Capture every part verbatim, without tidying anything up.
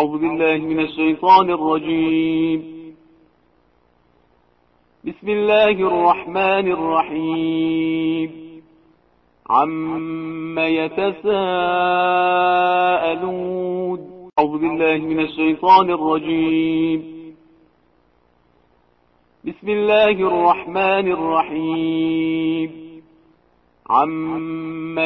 أعوذ بالله من الشيطان الرجيم. بسم الله الرحمن الرحيم. عم يتساءلون. أعوذ بالله من الشيطان الرجيم. بسم الله الرحمن الرحيم. عم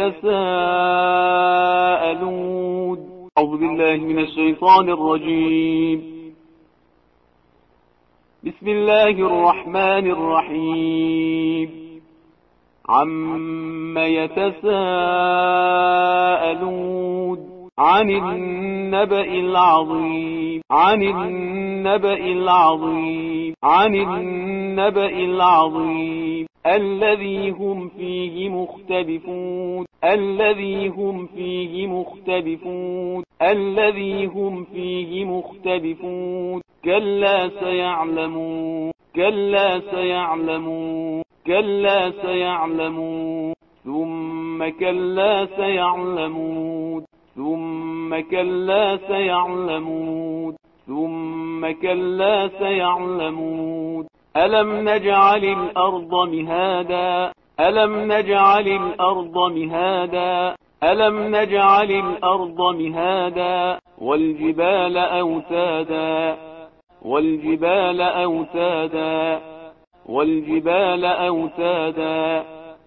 يتساءلون. أعوذ بالله من الشيطان الرجيم. بسم الله الرحمن الرحيم. عم يتساءلون. عن النبأ العظيم. عن النبأ العظيم. عن النبأ العظيم الذي هم فيه مختلفون. الذي هم فيه مختلفون. الذي هم فيه مختلفون. كلا سيعلمون. كلا سيعلمون. كلا سيعلمون. ثم كلا سيعلمون. ثم كلا سيعلمون. ثم كلا سيعلمون. ألم نجعل الأرض مهادا. ألم نجعل الأرض مهادا. ألم نجعل الأرض مهادا. والجبال أوتادا. والجبال أوتادا. والجبال أوتادا.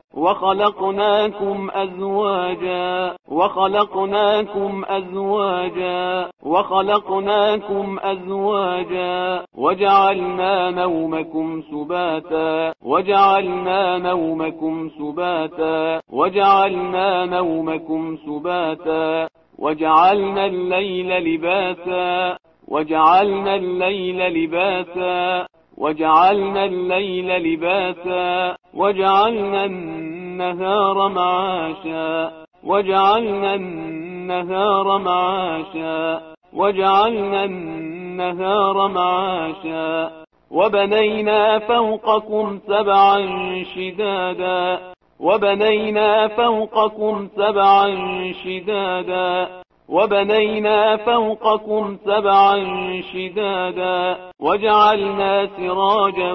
وخلقناكم أزواجا. وخلقناكم أزواجا. وخلقناكم أزواجا. وجعلنا نومكم سباتا. وجعلنا نومكم سباتا. وجعلنا نومكم سباتا. وجعلنا الليل لباسا. وجعلنا الليل لباسا. وجعلنا الليل لباسا. وجعلنا النهار معاشا. وجعلنا النهار معاشا. وجعلنا النهار معاشا. وبنينا فوقكم سبعا شدادا. وبنينا فوقكم سبعا شدادا. وبنينا فوقكم سبعا شدادا. وجعلنا سراجا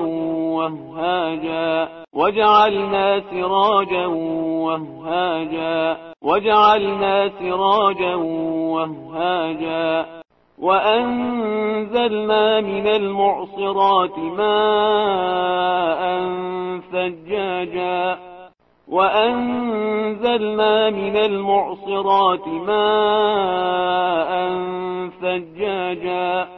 وهاجا. وجعلنا سراجا وهاجا. وجعلنا سراجا وهاجا. وأنزلنا من المعصرات ماء ثجاجا. وأنزلنا من المعصرات ماء ثجاجا.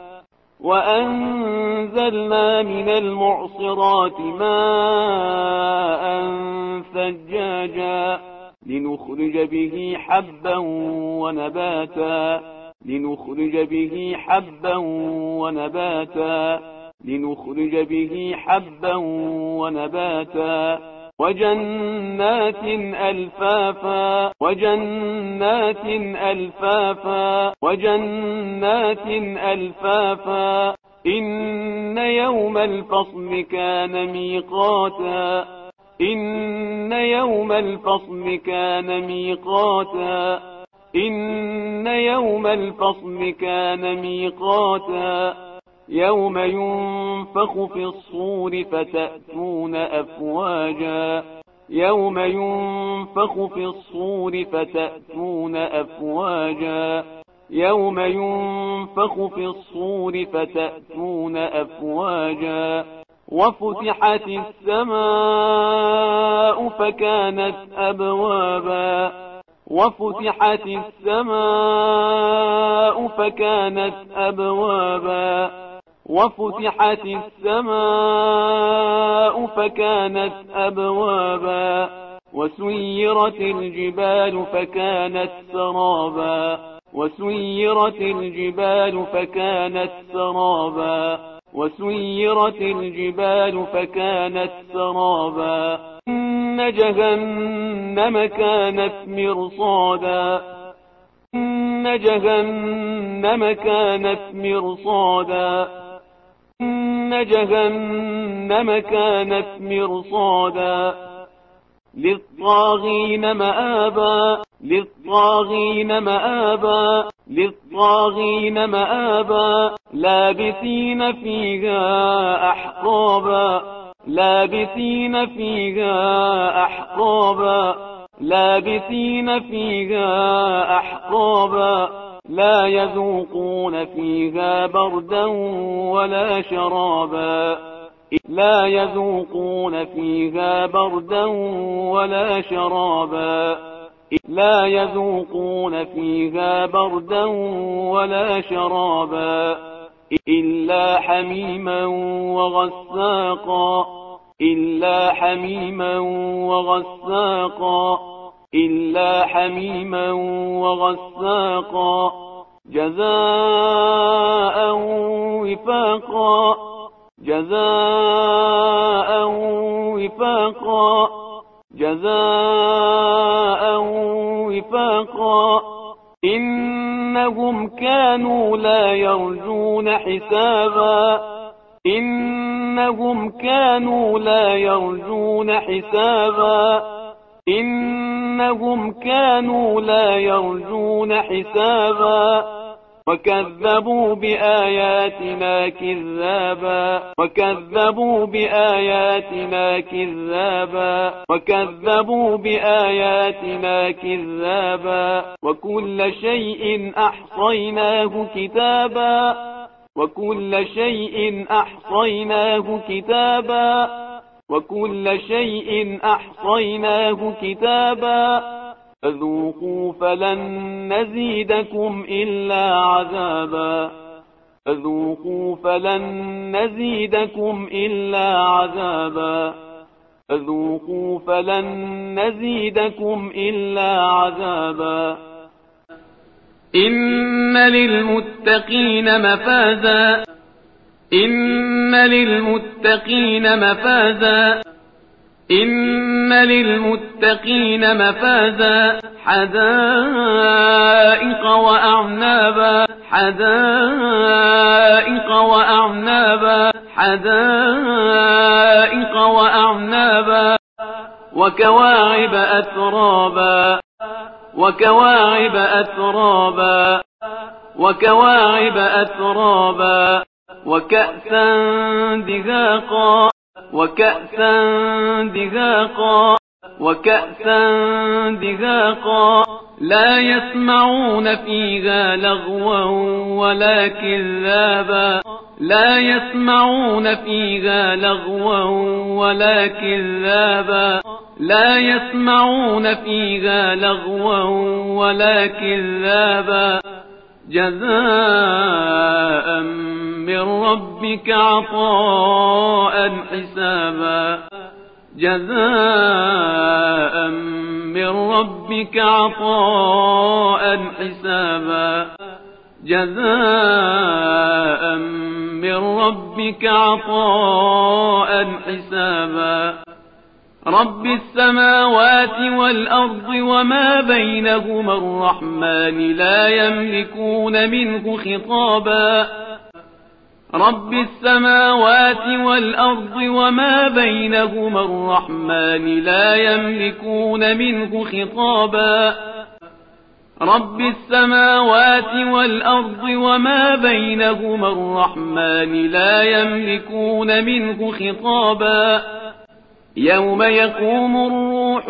وأنزلنا من المعصرات ماء ثجاجا. لنخرج به حبا ونباتا. لنخرج به حبا ونباتا. لنخرج به حبا ونباتا. وجنات ألفافا. وجنات ألفافا. وجنات ألفافا. إن يوم الفصل كان ميقاتا. إن يوم الفصل كان ميقاتا. إن يوم الفصل كان ميقاتا. يوم ينفخ في الصور فتأتون أفواجا. يوم ينفخ في الصور فتأتون أفواجا. يوم ينفخ في الصور فتأتون أفواجا. وفتحت السماء فكانت أبوابا. وفتحت السماء فكانت أبوابا. وفتحت السماء فكانت أبوابا. وسيرت الجبال فكانت سرابا. وسيرت الجبال فكانت سرابا. وسيرت الجبال فكانت سرابا. إن جهنم كانت مرصادا. إن جهنم كانت مرصادا. إن جهنم كانت مرصادا. للطاغين مآبا. للطاغين مآبا. للطاغين مآبا لابثين فيها أحقابا لابثين فيها أحقابا لابثين فيها أحقابا لا يذوقون فيها بردا ولا شرابا لا يذوقون فيها بردا ولا شرابا لا يذوقون فيها بردا ولا شرابا إلا حميما وغساقا إلا حميما وغساقا إلا حميما وغساقا جزاء وفاقا جزاء وفاقا جزاء وفاقا إنهم كانوا لا يرجون حسابا إنهم كانوا لا يرجون حسابا إنهم كانوا لا يرجون حسابا وكذبوا بآياتنا كذابا وكذبوا بآياتنا كذابا وكذبوا بآياتنا كذابا وكل شيء أحصيناه كتابا وكل شيء أحصيناه كتابا وكل شيء أحصيناه كتابا فذوقوا فلن نزيدكم إلا عذابا فذوقوا فلن نزيدكم إلا عذابا فذوقوا فلن نزيدكم إلا عذابا إن للمتقين مفازا إن للمتقين مفازا إن للمتقين مفازا حدائق وأعنابا حدائق وأعنابا حدائق وأعنابا وكواعب أترابا وكواعب أترابا وكواعب أترابا وكأسا دهاقا وكأسا دهاقا وكأسا دهاقا لا يسمعون فيها لغوا ولا كذابا لا يسمعون فيها لغوا ولا كذابا لا يسمعون فيها لغوا ولا كذابا جزاء من ربك عطاء حسابا جزاء من ربك عطاء حسابا جزاء من ربك عطاء حسابا رب السماوات والأرض وما بينهما الرحمن لا يملكون منه خطابا رب السماوات والأرض وما بينهما الرحمن لا يملكون منه خطابا رب السماوات والأرض وما بينهما الرحمن لا يملكون منه خطابا يوم يقوم الروح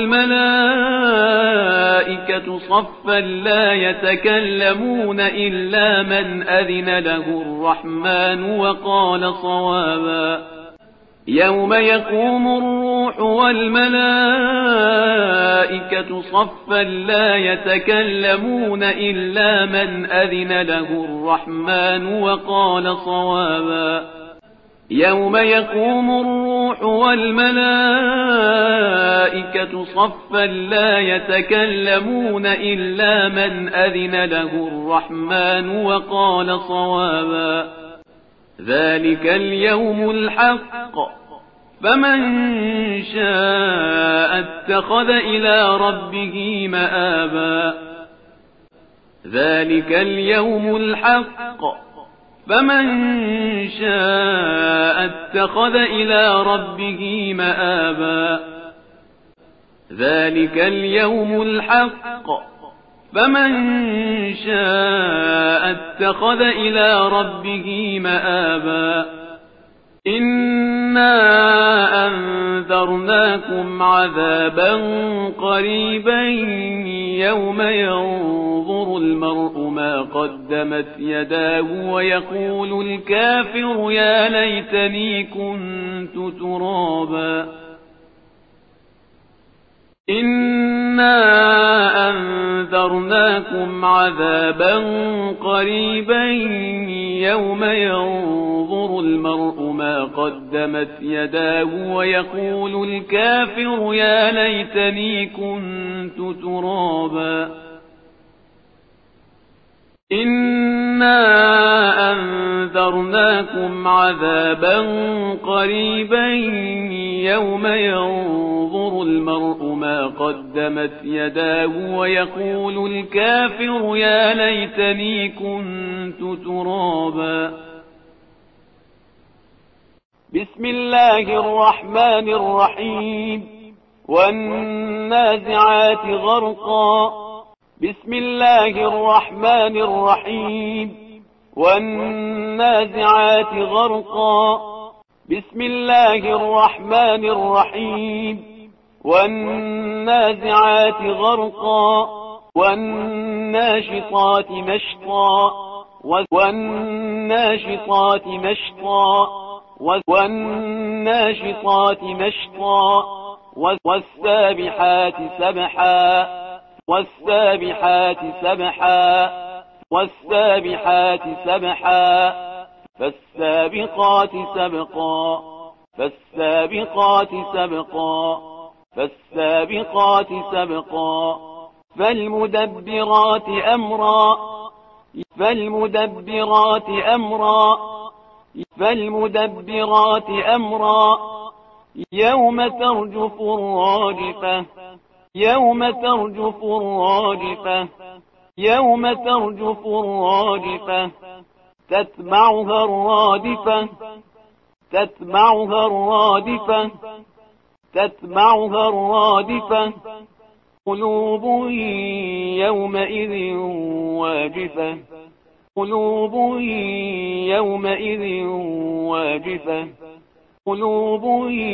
والملائكة صفا لا يتكلمون إلا من أذن له الرحمن وقال صوابا يوم يقوم الروح والملائكة صفا لا يتكلمون إلا من أذن له الرحمن وقال صوابا يوم يقوم الروح والملائكة صفا لا يتكلمون إلا من أذن له الرحمن وقال صوابا ذلك اليوم الحق فمن شاء اتخذ إلى ربه مآبا ذلك اليوم الحق فمن شاء اتخذ إلى ربه مآبا ذلك اليوم الحق فمن شاء اتخذ إلى ربه مآبا إنا أنذرناكم عذابا قريبا يوم ينظر المرء ما قدمت يداه ويقول الكافر يا ليتني كنت ترابا إنا أنذرناكم عذابا قريبا يوم ينظر المرء ما قدمت يداه ويقول الكافر يا ليتني كنت ترابا إنا أنذرناكم عذابا قريبا يوم ينظر المرء ما قدمت يداه ويقول الكافر يا ليتني كنت ترابا بسم الله الرحمن الرحيم والنازعات غرقا بسم الله الرحمن الرحيم والنازعات غرقا بسم الله الرحمن الرحيم والنازعات غرقا والناشطات نشطا والناشطات نشطا والناشطات نشطا والسابحات سبحا والسابحات سبحا والسابحات سبحا فالسابقات سبقا فالسابقات سبقا فالسابقات سبقا فالمدبرات أمرا فالمدبرات أمرا فالمدبرات أمرا يوم ترجف الراجفة يوم ترجف الراجفة يوم ترجف الراجفة تتبعها الرادفة تتبعها الرادفة تتبعها الرادفة قلوب يومئذ واجفة قلوب يومئذ واجفة قلوب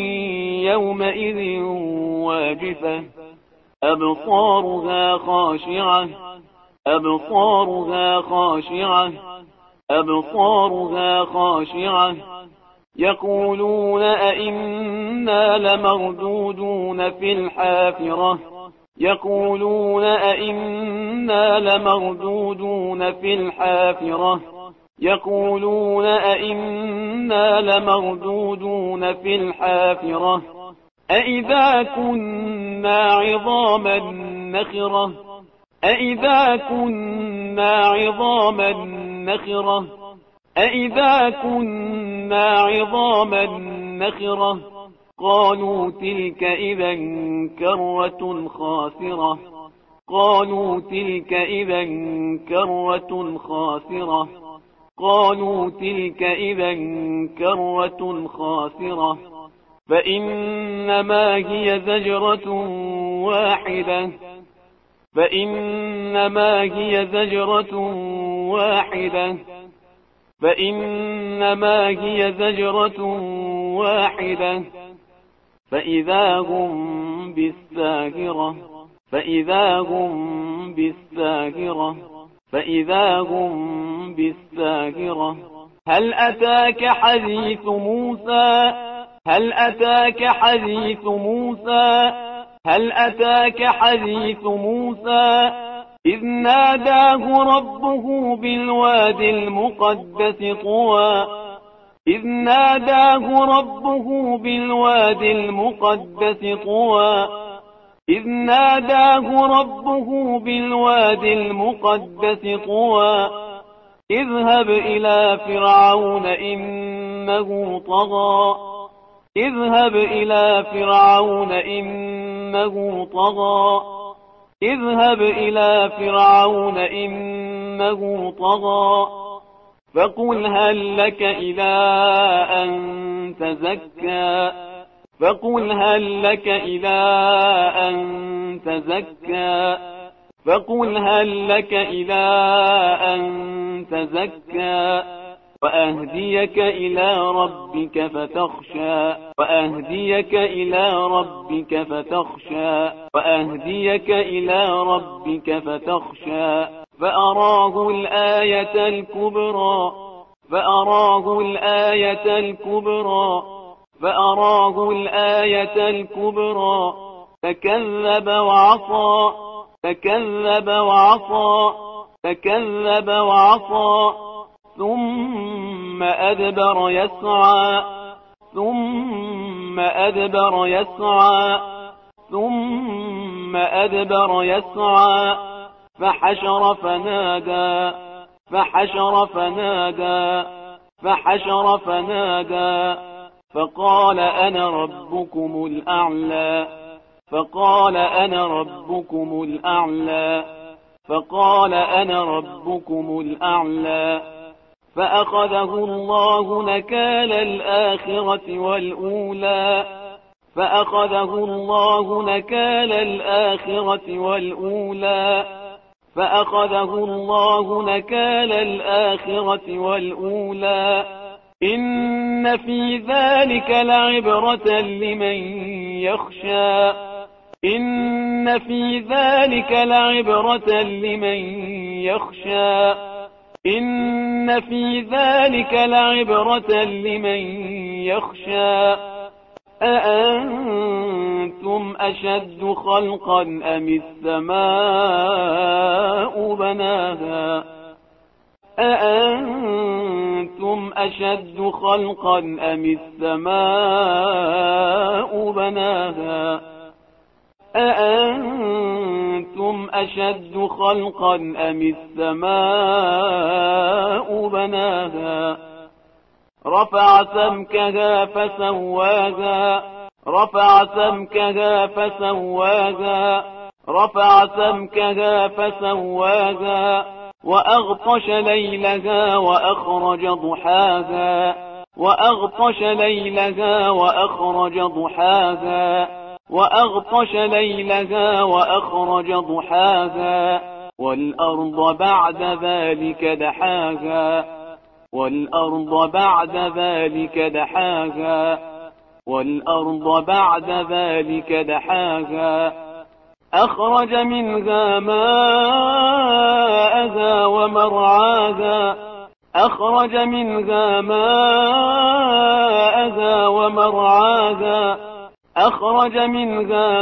يومئذ واجفة أبصارها خاشعة أبصارها خاشعة أبصارها خاشعة يقولون أئنا لمردودون في الحافرة يقولون أئنا لمردودون في الحافرة يقولون أئنا لمردودون في الحافرة أئذا كنا عظاما نخرة أئذا كنا عظاما نخرة أئذا كنا عظاما نخرة قالوا تلك إذا كرة خاسرة قالوا تلك إذا كرة خاسرة قالوا تلك إذا كرة خاسرة فإنما هي زجرة واحدة فإنما هي زجرة واحدة فإنما هي زجرة واحدة فإذا هم بالساهرة فإذا هم بالساهرة فإذا هم بالساهرة هل أتاك حديث موسى هل أتاك حديث موسى هل أتاك حديث موسى إذ ناداه ربه بالوادي المقدس طوى إذ ناداه ربه بالوادي المقدس طوى إذ ناداه ربه بالوادي المقدس طوى اذهب إلى فرعون إنه طغى اذهب إلى فرعون إنه طغى اذهب إلى فرعون إنه طغى فقل هل لك إلى أن تزكى فقل هل لك إلى أن تزكى فقل هل لك إلى أن تزكى وأهديك إلى ربك فتخشى وأهديك إلى ربك فتخشى وأهديك إلى ربك فتخشى فأراه الآية الكبرى فأراه الآية الكبرى فأراه الآية الكبرى فكذب وعصى فكذب وعصى فكذب وعصى ثم أدبر يسعى ثم أدبر يسعى ثم أدبر يسعى فحشر فنادى فحشر فنادى فحشر فنادى فقال أنا ربكم الأعلى فقال أنا ربكم الأعلى فقال أنا ربكم الأعلى فأخذه الله نكال الآخرة والأولى فأخذه الله نكال الآخرة والأولى فأخذه الله نكال الآخرة والأولى إن في ذلك لعبرة لمن يخشى إن في ذلك لعبرة لمن يخشى إن في ذلك لعبرة لمن يخشى أأنتم أشد خلقا أم السماء بناها أأنتم أشد خلقا أم السماء بناها أأنتم أشد خلقا أم السماء بناها رفع سمكها فسواها رفع سمكها فسواها رفع سمكها فسواها وأغطش ليلها وأخرج ضحاها وأغطش ليلها وأخرج ضحاها وأغطش ليلها وأخرج ضحاها والأرض بعد ذلك دحاها والأرض بعد ذلك دحاها والأرض بعد ذلك دحاها أخرج منها ماءها ومرعاها أخرج منها ماءها ومرعاها أخرج منها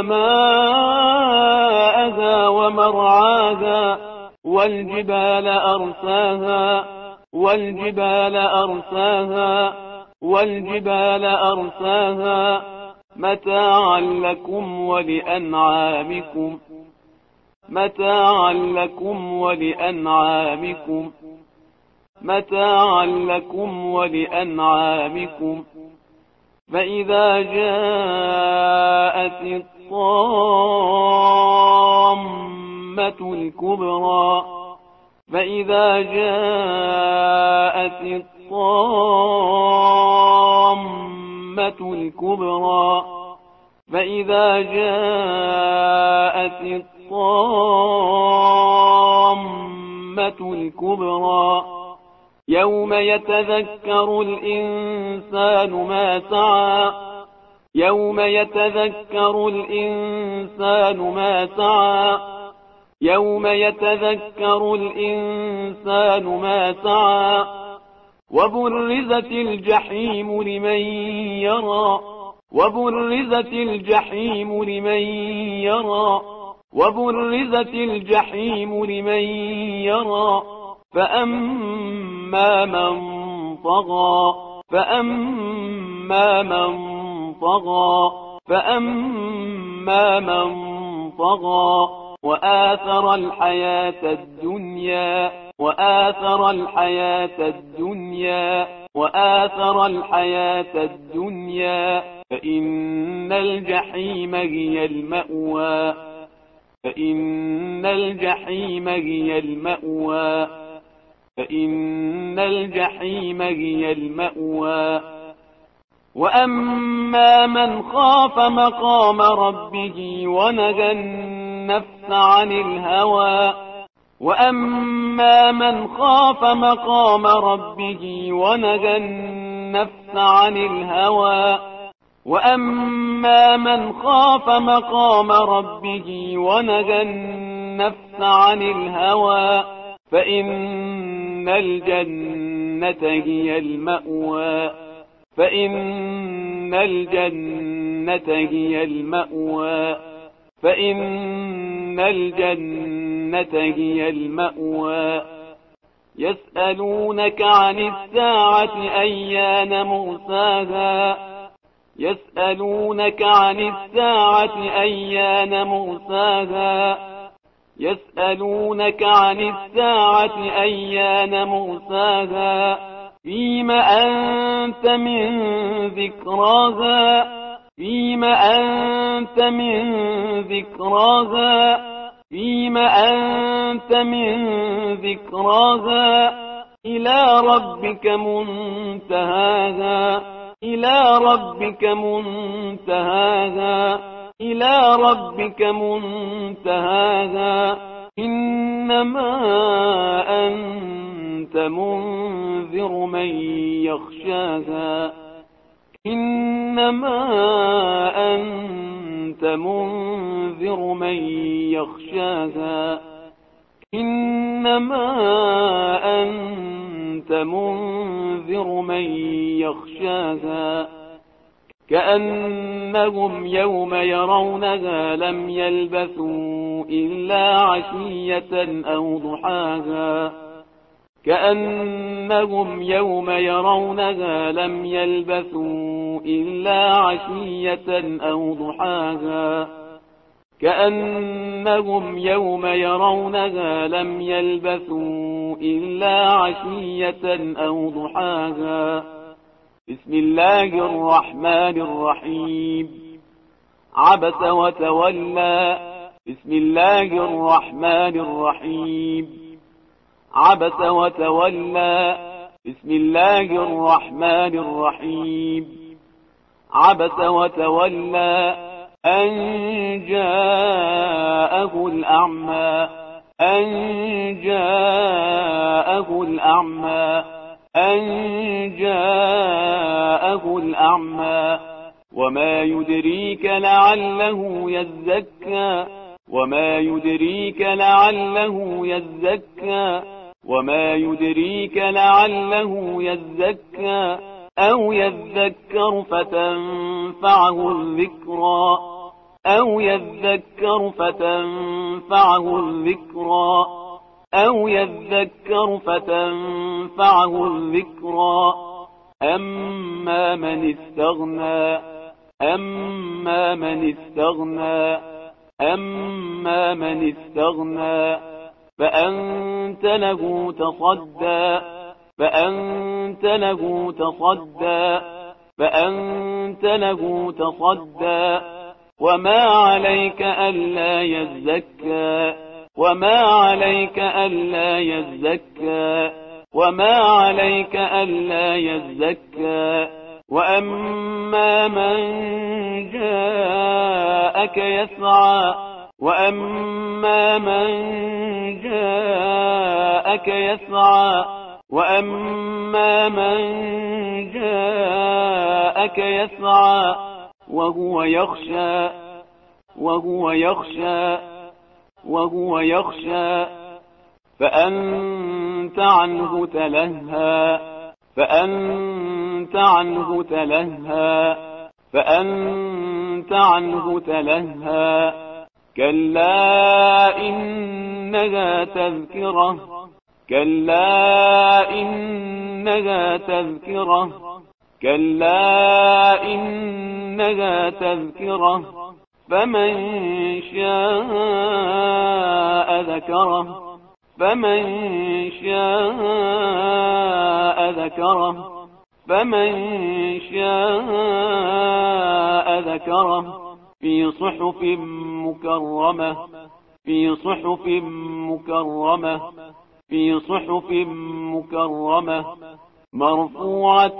ماءها ومرعاها والجبال أرساها والجبال أرساها والجبال أرساها متاعا لكم ولأنعامكم متاعا لكم ولأنعامكم متاعا لكم ولأنعامكم فإذا جاءت الطامة الكبرى فإذا جاءت الطامة الكبرى فإذا جاءت الطامة الكبرى يوم يتذكر الإنسان ما سعى يوم يتذكر الإنسان ما سعى يوم يتذكر الإنسان ما سعى وبرزت الجحيم لمن يرى وبرزت الجحيم لمن يرى وبرزت الجحيم لمن يرى فأما من طغى فأما من طغى فأما من طغى وآثر الحياة الدنيا وآثر الحياة الدنيا وآثر الحياة الدنيا فإن الجحيم هي المأوى فإن الجحيم هي المأوى فإن الجحيم هي المأوى وأما من خاف مقام ربه ونهى النفس النفس عن الهوى وأما من خاف مقام ربه ونهى النفس عن الهوى وأما من خاف مقام ربه ونهى النفس عن الهوى فإن الجنة هي المأوى فإن الجنة هي المأوى فإن الجنة هي المأوى يسألونك عن الساعة أيان مرساها يسألونك عن الساعة أيان مرساها يسألونك عن الساعة أيان مرساها فيم أنت من ذكراها فيم أنت من ذكراها فيم أنت من ذكراها إلى ربك منتهاها إلى ربك منتهاها إلى ربك منتهاها إنما أنت منذر من يخشاها إنما أنت منذر من يخشاها إنما أنت منذر من يخشاها كأنهم يوم يرونها لم يلبثوا إلا عشية أو ضحاها كأنهم يوم يرونها لم يلبثوا إلا عشية أو ضحاها كأنهم يوم يرونها لم يلبثوا إلا عشية أو ضحاها بسم الله الرحمن الرحيم عبس وتولى بسم الله الرحمن الرحيم عبس وتولى بسم الله الرحمن الرحيم عبس وتولى أن جاءه الأعمى أن جاءه الأعمى أن جاءه الأعمى وما يدريك لعله يزكى وما يدريك لعله يزكى وما يدريك لعله يزكى أو يذكر فتنفعه الذكرى أو يذكر فتنفعه الذكرى أو يذكر فتنفعه الذكرى أما من استغنى أما من استغنى أما من استغنى فأنت له تصدى فأنت له تصدى فأنت له تصدى وما عليك ألا يزكى وما عليك ألا يزكى وما عليك ألا يزكى وأما من جاءك يسعى وأما من جاءك يسعى وأما من جاءك يسعى وهو يخشى وهو يخشى وهو يخشى فأنت عنه تلهى فأنت عنه تلهى فأنت عنه تلهى كلا إنها تذكرة كلا إنها تذكرة كلا إنها تذكرة فمن شاء ذكره فمن شاء ذكره فمن شاء ذكره في صحف مكرمة في صحف مكرمة في صحف مكرمة مرفوعة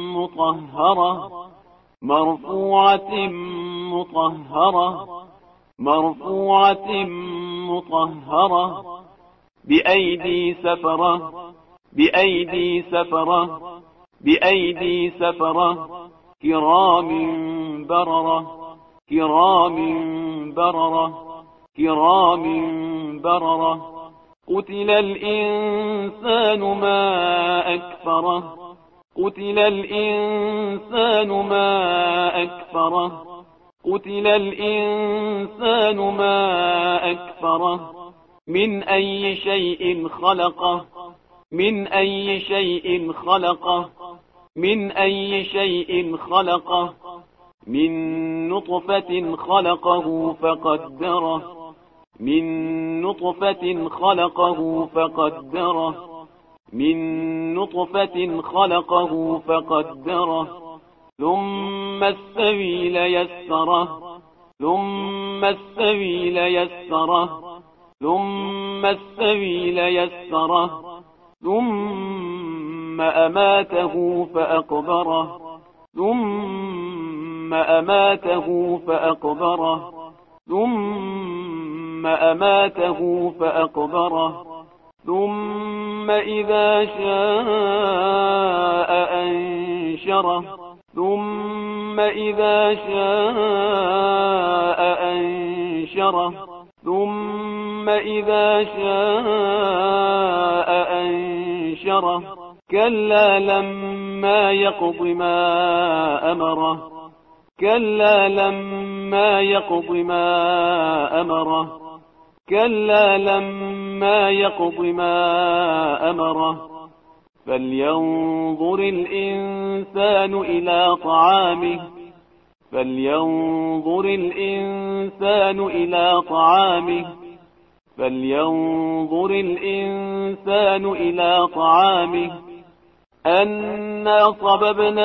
مطهرة مرفوعة مطهرة مرفوعة مطهرة بأيدي سفرة بأيدي سفرة بأيدي سفرة كرام بررة كرام بررة كرام بررة قتل الإنسان ما أكفره قتل الإنسان ما أكفره قتل الإنسان ما أكفره من أي شيء خلقه من أي شيء خلقه من أي شيء خلقه من نطفة خلقه فقدره من نطفة خلقه فقدره من نطفة خلقه فقدره ثم السبيل يسره ثم السبيل يسره ثم السبيل يسره ثم أماته فأقبره ثم أماته فأقبره ثم أماته فأقبره ثم إذا شاء أنشره ثم إذا شاء أنشره ثم إذا شاء أنشره كلا لما يقض ما أمره كلا لما يقض ما أمره كلا لما يقض ما أمره فلينظر الإنسان إلى طعامه فلينظر الإنسان إلى طعامه فلينظر الإنسان إلى طعامه أنا صببنا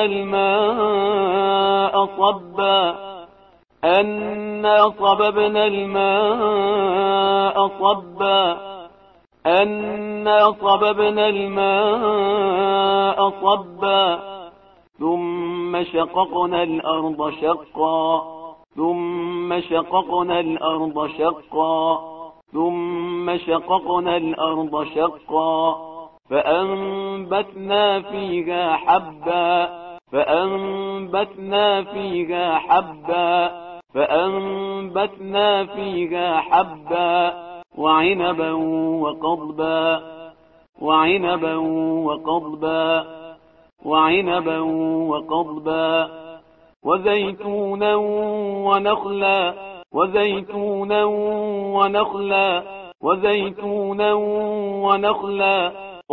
الماء صبا أنا صببنا الماء صبا أنا صببنا الماء صبا ثم شققنا الأرض شقا ثم شققنا الأرض شقا ثم شققنا الأرض شقا فأنبتنا فيها حبا فأنبتنا فيها حبا فأنبتنا فيها حبا وعنبا وقضبا وعنبا وقضبا وعنبا وقضبا وزيتونا ونخلا وزيتونا ونخلا وزيتونا ونخلا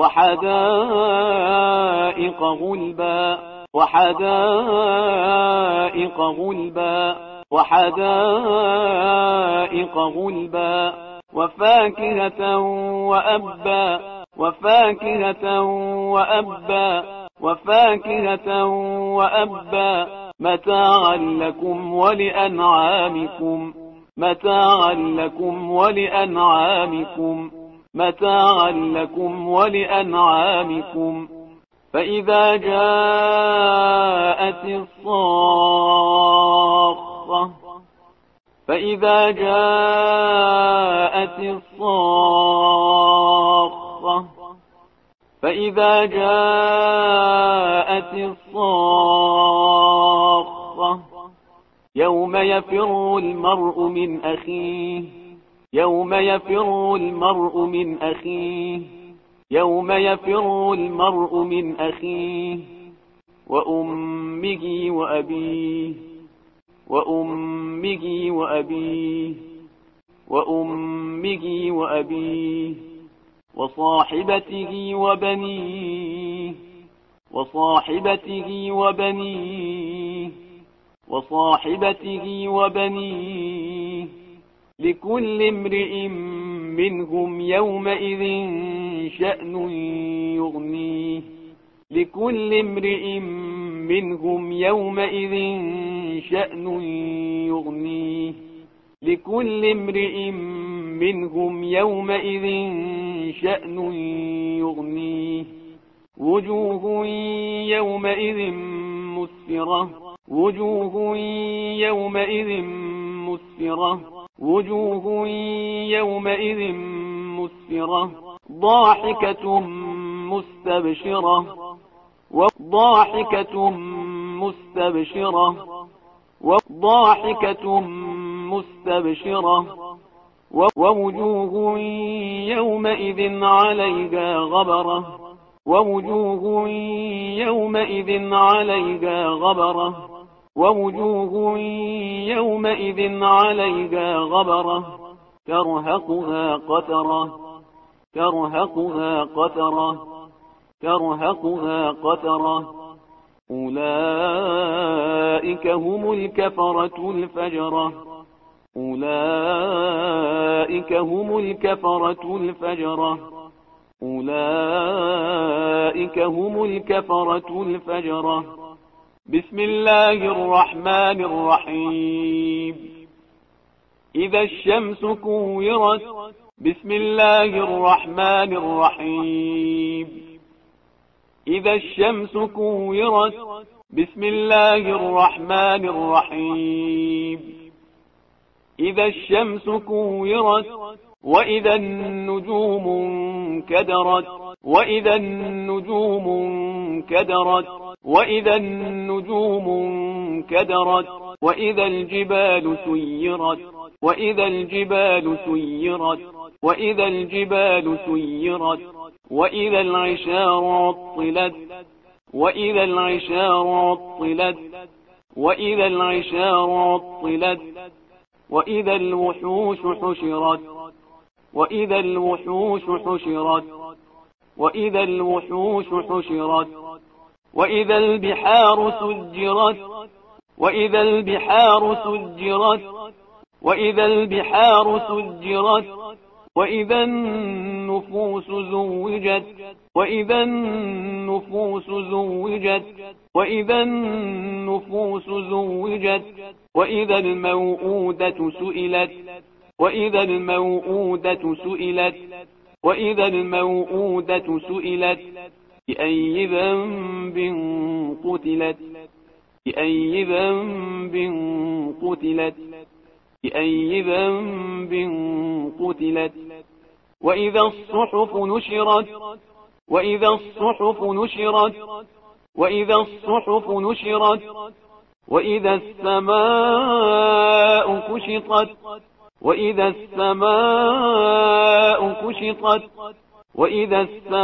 وحدائق غلبا وحدائق غلبا وحدائق غلبا وفاكهة وأبا وفاكهة وأبا وفاكهة وأبا متاعا لكم ولأنعامكم متاعا لكم ولأنعامكم متاعا لكم ولأنعامكم فإذا جاءت الصاخة فإذا جاءت الصاخة فإذا جاءت الصاخة يوم يفر المرء من أخيه يوم يفر المرء من أخيه يوم يفر المرء من أخيه وأمه وأبيه وأمه وأبيه وأمه وأبيه وصاحبته وبنيه وصاحبته وبنيه وصاحبته وبنيه لكل امرئ منهم يومئذ شأن يغنيه لكل امرئ منهم يومئذ شأن يغنيه لكل امرئ منهم يومئذ شأن يغنيه وجوه يومئذ مسفرة وجوه يومئذ مسفرة وجوه يومئذ مسفرة ضاحكة مستبشرة وضاحكة مستبشرة وضاحكة مستبشرة ووجوه يومئذ عليها غبرة ووجوه يومئذ عليها غبرة ووجوه يومئذ عليها غبرة ترهقها قترة ترهقها قترة ترهقها قترة أولئك هم الكفرة الفجرة أولئك هم الكفرة الفجرة أولئك هم الكفرة الفجرة بسم الله الرحمن الرحيم إذا الشمس كورت بسم الله الرحمن الرحيم إذا الشمس كورت بسم الله الرحمن الرحيم إذا الشمس كورت وإذا النجوم انكدرت وإذا النجوم انكدرت وإذا النجوم انكدرت وإذا الجبال سيرت وإذا الجبال سيرت وإذا الجبال سيرت وإذا العشار عطلت وإذا العشار عطلت وإذا العشار عطلت وإذا الوحوش حشرت وإذا الوحوش حشرت وإذا الوحوش حشرت وإذا البحار سجرت وإذا البحار سجرت وإذا البحار سجرت وإذا النفوس زوجت وإذا النفوس زوجت وإذا النفوس زوجت وإذا الموءودة سئلت وإذا الموءودة سئلت وإذا الموءودة سئلت بأي ذنب قتلت بأي ذنب قتلت بأي ذنب قتلت وإذا الصحف نشرت وإذا الصحف نشرت وإذا الصحف نشرت وإذا السماء كشطت وإذا السماء كشطت وإذا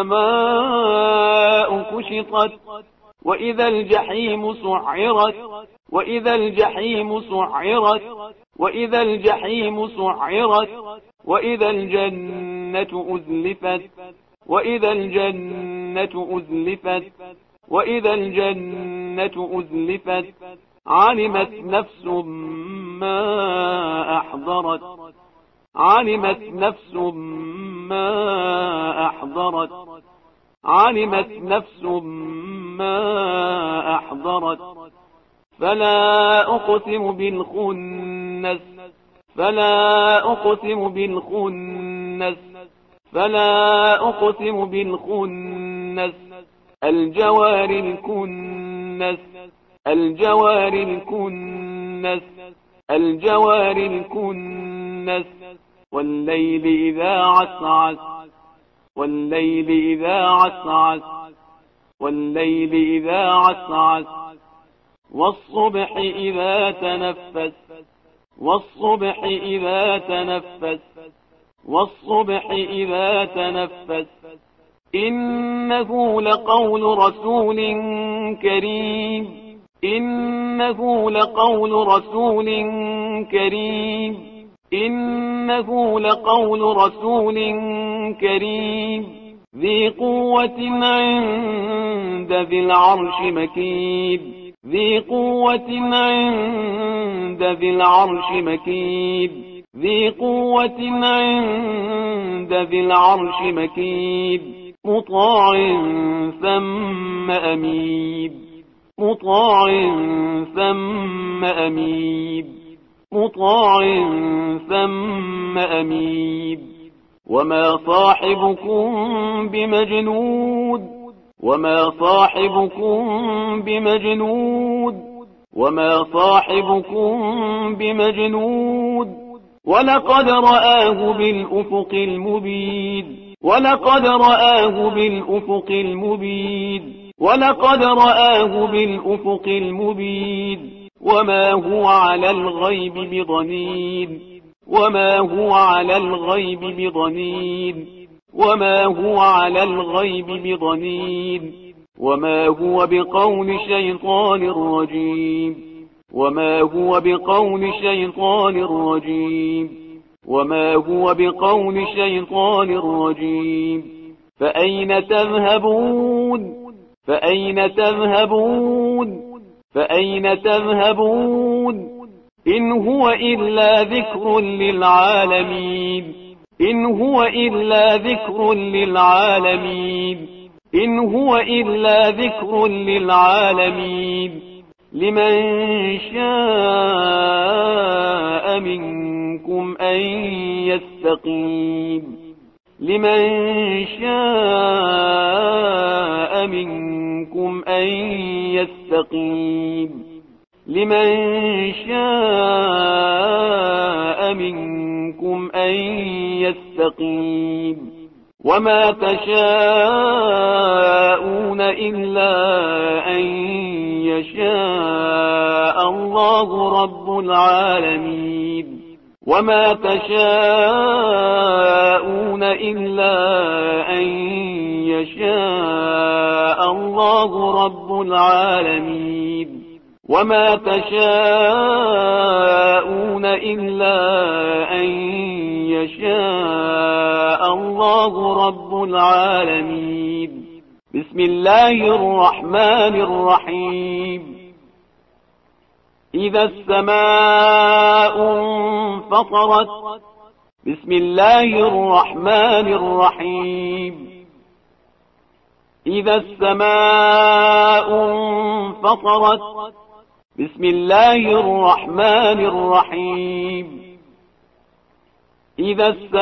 السماء كشطت وإذا الجحيم سعرت وإذا الجحيم سعرت وإذا الجحيم سعرت وإذا الجنة أزلفت وإذا الجنة أزلفت وإذا الجنة أزلفت علمت نفس ما أحضرت علمت نفس ما أحضرت علمت نفس ما أحضرت فلا أقسم بالخنس فلا أقسم بالخنس فلا أقسم بالخنس الجوار الكنس الجوار الكنس الجوار الكنس والليل إذا عسعس والليل إذا عسعس والليل إذا عسعس والصبح إذا تنفس والصبح إذا تنفس والصبح إذا تنفس إنه لقول رسول كريم إنه لقول رسول كريم إنه لقول رسول كريم ذي قوة عند ذي العرش مكين ذي قوة عند ذي العرش مكين ذي قوة عند ذي العرش مكين مطاع ثم أميب مطاع ثم أميب مطاع ثم أميب وما صاحبكم بمجنود وما صاحبكم بمجنود وما صاحبكم بمجنود ولقد رآه بالأفق المبين ولقد رآه بالأفق المبين ولقد رآه بالأفق المبين وما هو على الغيب بضنين وما هو على الغيب بضنين وما هو على الغيب بضنين وما هو بقول شيطان رجيم وما هو بقول شيطان رجيم وما هو بقول شيطان رجيم فأين تذهبون فأين تذهبون فأين تذهبون إن هو إلا ذكر للعالمين إن هو إلا ذكر للعالمين إن هو إلا ذكر للعالمين لمن شاء منكم أن يستقيم لمن شاء منكم أن يستقيم لمن شاء منكم أن يستقيم وما تشاءون إلا أن يشاء الله رب العالمين وما تشاءون إلا أن يشاء الله رب العالمين وما تشاءون إلا أن يشاء الله رب العالمين بسم الله الرحمن الرحيم إذا السماء انفطرت بسم الله الرحمن الرحيم إذا السماء انفطرت بسم الله الرحمن الرحيم إذا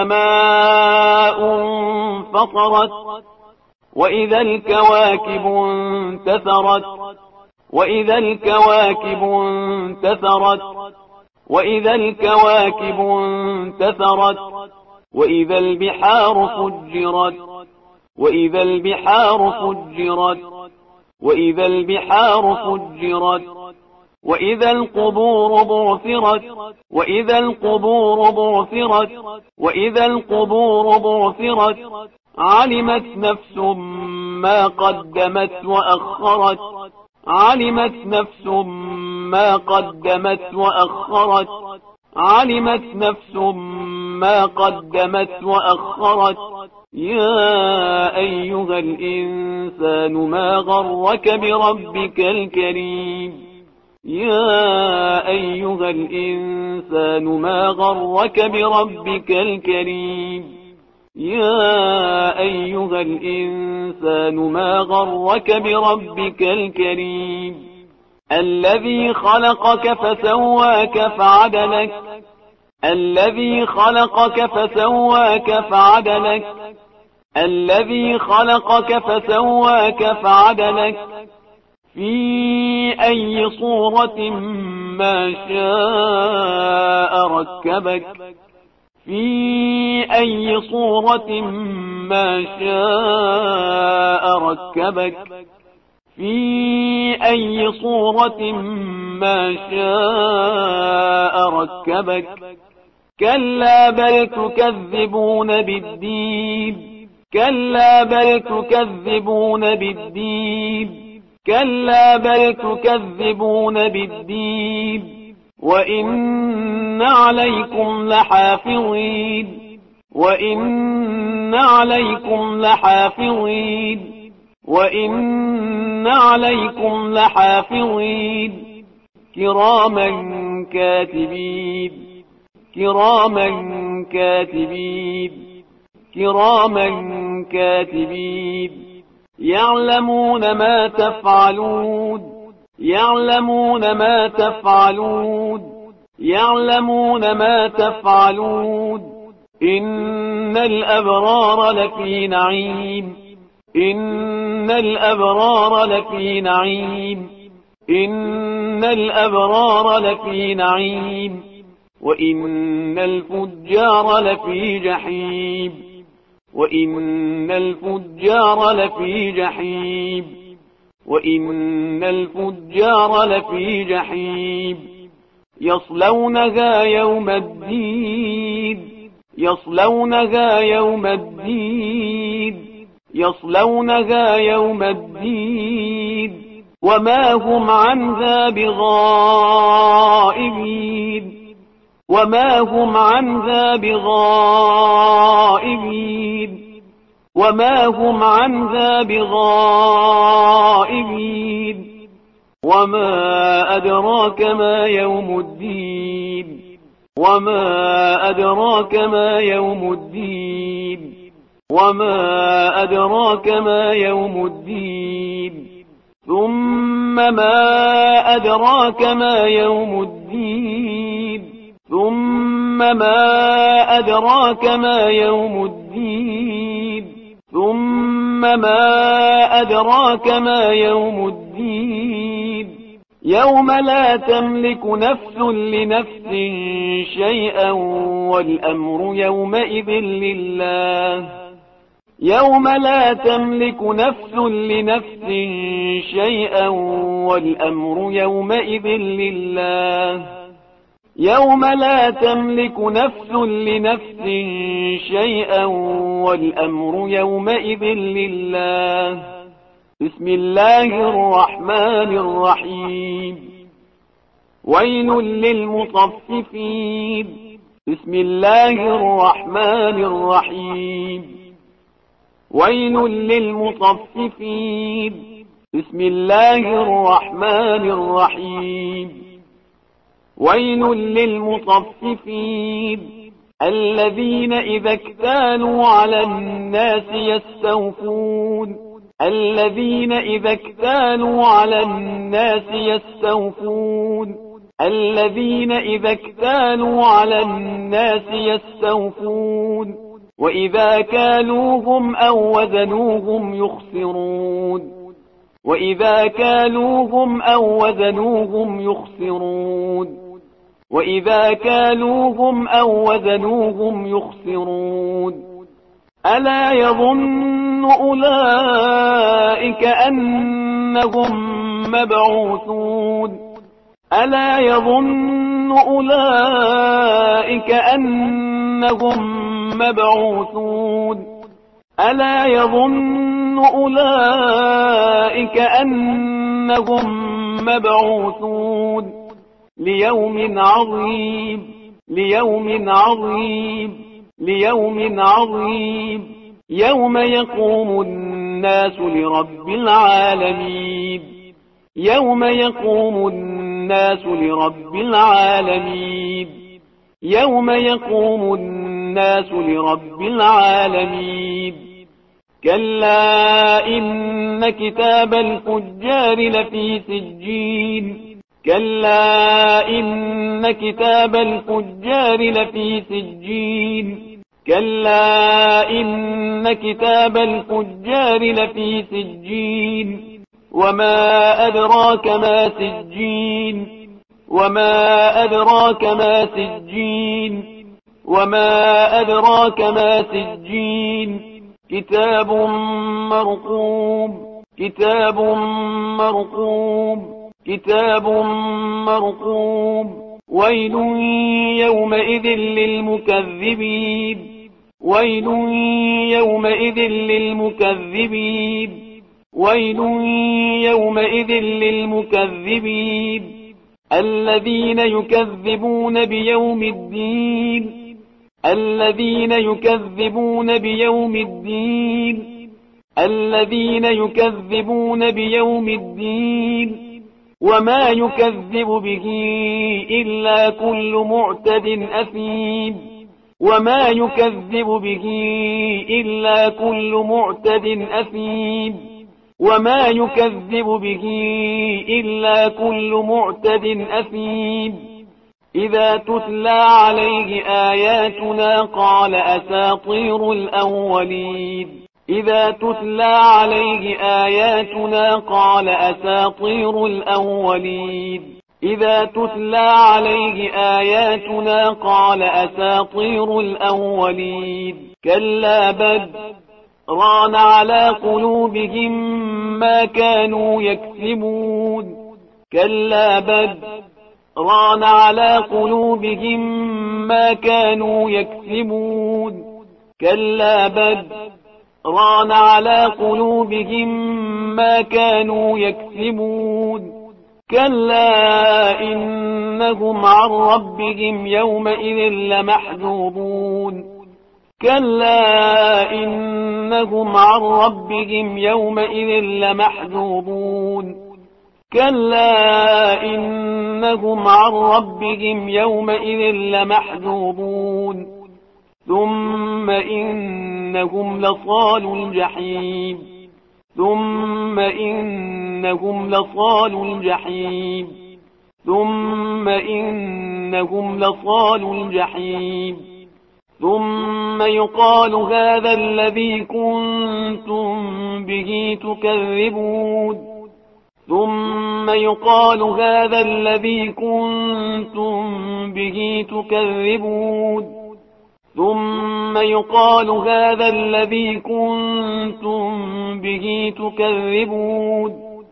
السماء انفطرت وإذا الكواكب انتثرت وإذا الكواكب انتثرت وإذا الكواكب انتثرت وإذا البحار فجرت وإذا البحار فجرت وإذا البحار فجرت وإذا القبور بعثرت وإذا القبور بعثرت وإذا القبور بعثرت علمت نفس ما قدمت وأخرت علمت نفس ما قدمت وأخرت علمت نفس ما قدمت وأخرت يا أيها الإنسان ما غرك بربك الكريم يا أيها الإنسان ما غرك بربك الكريم يا أيها الإنسان ما غرك بربك الكريم الذي خلقك فسواك فعدلك الذي خلقك فسواك فعدلك الذي خلقك فسواك فعدلك في أي صورة ما شاء ركبك في أي صورة ما شاء ركبك في أي صورة ما شاء ركبك كلا بل تكذبون بالدين كلا بل تكذبون بالدين كلا بل تكذبون بالدين وإن عليكم لحافظين وإن عليكم لحافظين وإن عليكم لحافظين كراما كاتبين كراما كاتبين كراما كاتبين يعلمون ما تفعلون يعلمون ما تفعلون يعلمون ما تفعلون إن الأبرار لفي نعيم إن الأبرار لفي نعيم إن الأبرار لفي نعيم وإن الفجار لفي جحيم وإن الفجار لفي جحيم وإن الفجار لفي جحيم يصلونها يوم الدين يصلونها يوم الدين يصلونها يوم الدين وما هم عنها بغائبين وما هم عنها بغائبين وما هم عنها بغائبين وما أدراك ما يوم الدين وما أدراك ما يوم الدين وما أدراك ما يوم الدين ثم ما أدراك ما يوم الدين ثم ما أدراك ما يوم الدين ثم ما أدراك ما يوم الدين يوم لا تملك نفس لنفس شيئا والأمر يومئذ لله يوم لا تملك نفس لنفس شيئا والأمر يومئذ لله يوم لا تملك نفس لنفس شيئا والأمر يومئذ لله بسم الله الرحمن الرحيم ويل للمطففين بسم الله الرحمن الرحيم ويل للمطففين بسم الله الرحمن الرحيم ويل للمطففين الذين إذا اكتالوا على الناس يستوفون الذين إذا اكتالوا على الناس يستوفون الذين إذا اكتالوا على الناس يستوفون وإذا كالوهم أو وزنوهم يخسرون وإذا كالوهم أو وزنوهم يخسرون وإذا كالوهم أو وزنوهم يخسرون ألا يظن أولئك أنهم مبعوثون ألا يظن أولئك أنهم مبعوثون ألا يظن أولئك أنهم مبعوثون ليوم عظيم ليوم عظيم ليوم عظيم يوم يقوم الناس لرب العالمين يوم يقوم الناس لرب العالمين يوم يقوم الناس لرب العالمين كلا إن كتاب الفجار لفي سجين كلا إن كتاب الفجار لفي سجين كلا إن كتاب الفجار لفي سجين وما أدراك ما سجين وما أدراك ما سجين وما أدراك ما سجين كتاب مرقوم كتاب مرقوم كتاب مرقوم ويل يومئذ للمكذبين ويل يومئذ للمكذبين ويل يومئذ للمكذبين الذين يكذبون بيوم الدين الذين يكذبون بيوم الدين الذين يكذبون بيوم الدين وما يكذب به إلا كل معتد أثيم وما يكذب به إلا كل معتد أثيم وما يكذب به إلا كل معتد أثيم إذا تتلى عليه آياتنا قال أساطير الأولين إذا تتلى عليه آياتنا قال أساطير الأولين إذا تتلى عليه آياتنا قال أساطير الأولين كلا بل ران على قلوبهم ما كانوا يكسبون كلا بل ران على قلوبهم ما كانوا يكسبون كلا بل ران على قلوبهم ما كانوا يكسبون كلا إنهم عن ربهم يومئذ لمحجوبون كلا إنهم عن ربهم يومئذ لمحجوبون كلا إنهم عن ربهم يومئذ لمحجوبون ثم إنهم لصالو الجحيم ثم إنهم لصالو الجحيم ثم إنهم لصالو الجحيم ثم يقال هذا الذي كنتم به تكذبون ثم يقال هذا الذي كنتم به تكذبون ثم يقال هذا الذي كنتم به تكذبون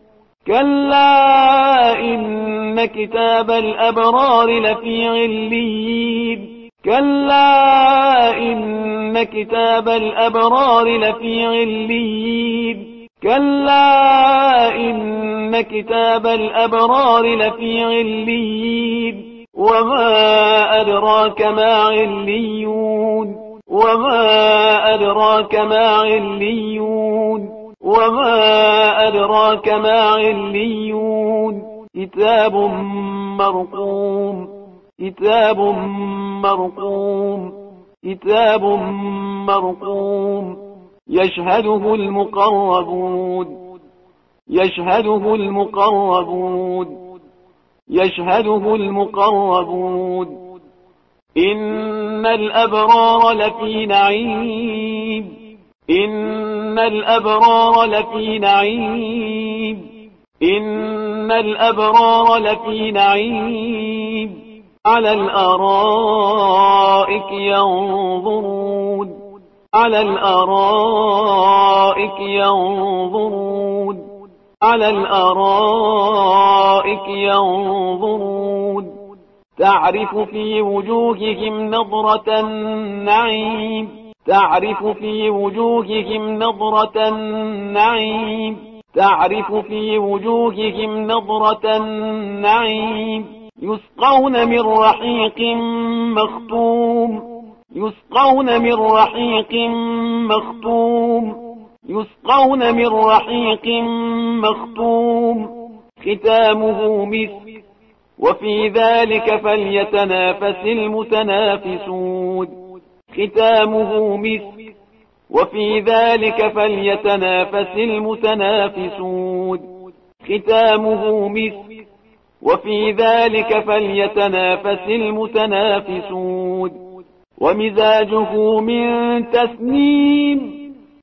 كلا إن كتاب الأبرار لفي عليين كلا إن كتاب الأبرار لفي عليين كلا إن كتاب الأبرار لفي عليين وما أدراك ما عليون وما أدراك ما عليون وما أدراك ما عليون كتاب مرقوم كتاب مرقوم كتاب مرقوم يشهده المقربون يشهده المقربون يشهده المقربون إن الأبرار لفي نعيم إن الأبرار لفي نعيم إن الأبرار لفي نعيم على الأرائك ينظرون على الأرائك ينظرون على الأرائك ينظرون تعرف في وجوههم نضرة النعيم تعرف في وجوههم نضرة النعيم تعرف في وجوههم نضرة النعيم يسقون من رحيق مختوم يسقون من رحيق مختوم يسقون من رحيق مختوم ختامه مسك وفي ذلك فليتنافس المتنافسون ختامه مسك وفي ذلك فليتنافس المتنافسون ختامه مسك وفي ذلك فليتنافس المتنافسون ومزاجه من تسنيم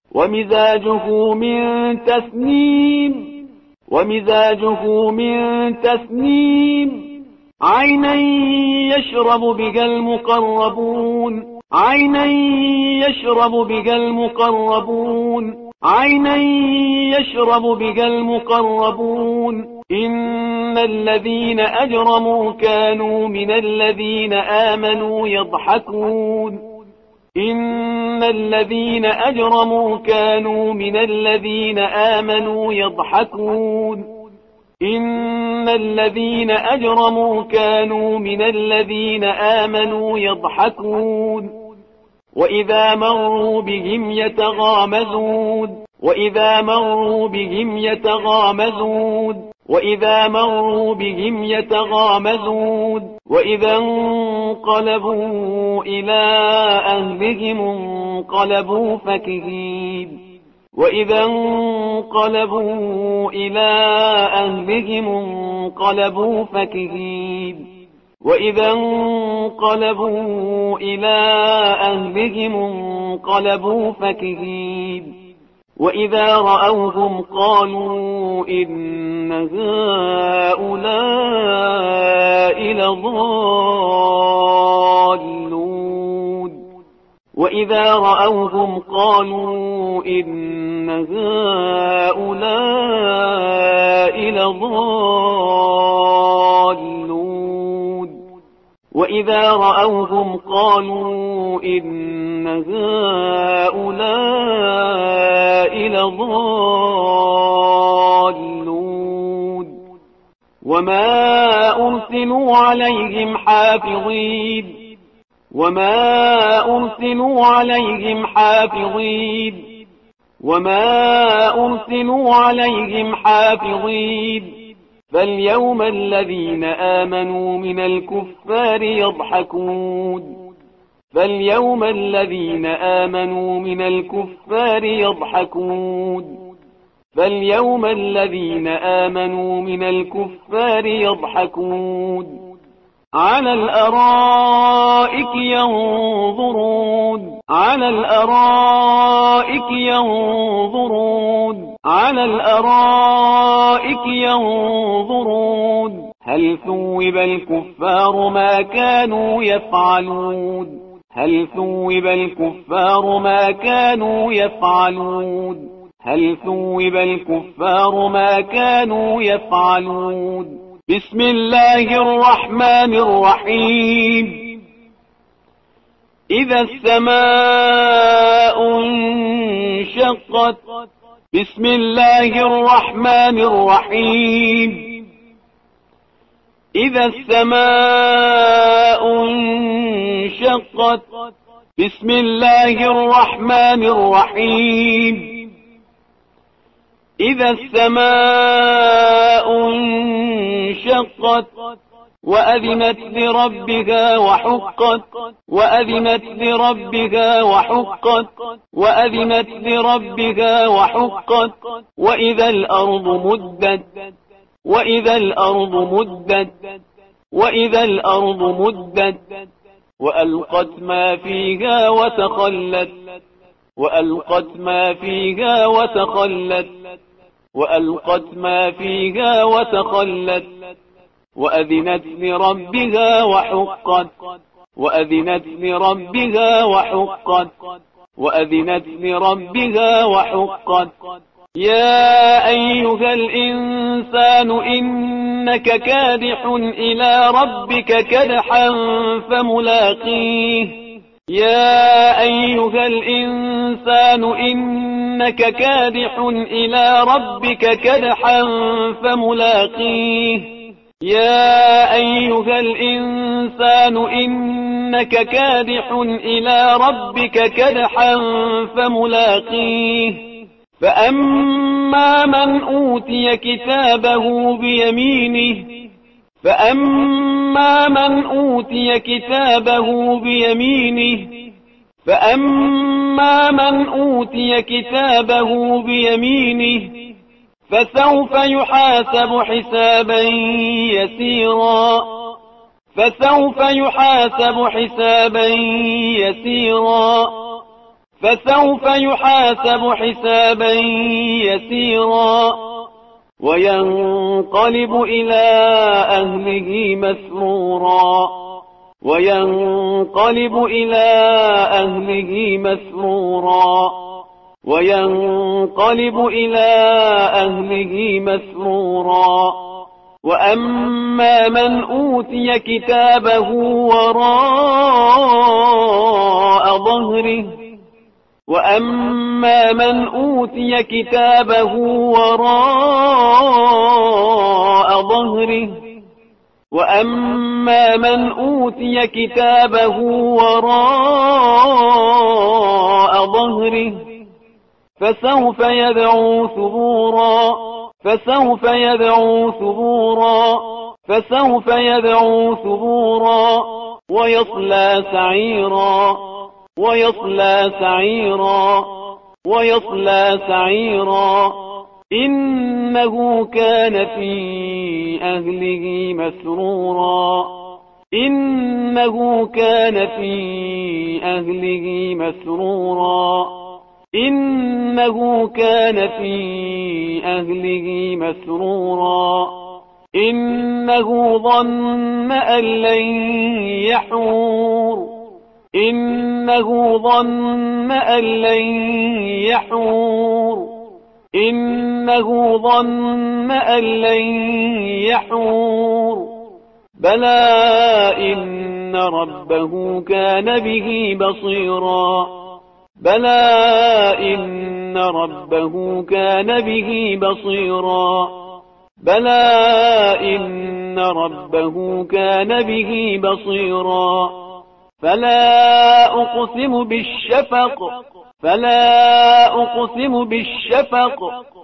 ومزاجه من تسنيم ومزاجه من تسنيم عينا يشرب بها المقربون عينا يشرب بها المقربون عينا يشرب بها المقربون إن الذين أجرموا كانوا من الذين آمنوا يضحكون إن الذين أجرموا كانوا من الذين آمنوا يضحكون إن الذين أجرموا كانوا من الذين آمنوا يضحكون وإذا مروا بهم يتغامزون وإذا مروا بهم يتغامزون وإذا مروا بهم يتغامزون وإذا انقلبوا إلى أهلهم انقلبوا فكهين وإذا انقلبوا إلى أهلهم انقلبوا فكهين وإذا انقلبوا إلى أهلهم انقلبوا فكهين وإذا رأوهم قالوا إن هؤلاء لضالون وإذا رأوهم قالوا إن هؤلاء لضالون وإذا رأوهم قالوا إن هؤلاء لضالون وما أرسلوا عليهم حافظين وما أرسلوا عليهم حافظين وما أرسلوا عليهم حافظين فاليوم الذين آمنوا من الكفار يضحكون فاليوم الذين آمنوا من الكفار يضحكون فاليوم الذين آمنوا من الكفار يضحكون على الأرائك ينظرون على الأرائك ينظرون على الأرائك ينظرون هل ثوب الكفار ما كانوا يفعلون هل ثوب الكفار ما كانوا يفعلون هل ثوب الكفار ما كانوا يفعلون بسم الله الرحمن الرحيم إذا السماء انشقت بسم الله الرحمن الرحيم إذا السماء انشقت بسم الله الرحمن الرحيم إذا السماء انشقت وأذنت لربها وحقت وأذنت لربها وحقت وأذنت لربها وحقت وإذا الأرض مدت وإذا الأرض مدت وإذا الأرض مدت وألقت ما فيها وتخلت وألقت ما فيها وتخلت وألقت ما فيها وتخلت وأذنت لربها وحقت وأذنت لربها وحقت وأذنت لربها وحقت يا أيها الإنسان إنك كادح إلى ربك كدحا فملاقيه يا أيها الإنسان إنك كادح إلى ربك كدحا فملاقيه يا أيها الإنسان إنك كادح إلى ربك كدحا فملاقيه فأما من أوتي كتابه بيمينه فأما من أوتي كتابه بيمينه فأما من أوتي كتابه بيمينه فسوف يحاسب حسابا يسيرا فسوف يحاسب حسابا يسيرا فسوف يحاسب حسابا يسيرا وينقلب إلى أهله مسرورا وينقلب إلى أهله مسرورا وينقلب إلى أهله مسرورا وأما من أوتي كتابه وراء ظهره وأما من أوتي كتابه وراء ظهره وأما من أوتي كتابه وراء ظهره فسوف يدعو ثبورا فسوف يدعو ثبورا فسوف يدعو ثبورا ويصلى سعيرا ويصلى سعيرا ويصلى سعيرا إنه كان في أهله مسرورا إنه كان في أهله مسرورا إنه كان في أهله مسرورا إنه ظن أن لن يحور إنه ظن أن لن يحور إنه ظن أن لن يحور بلى إن ربه كان به بصيرا بلى إن ربه كان به بصيرا بلى إن ربه كان به بصيرا فلا أقسم بالشفق فلا أقسم بالشفق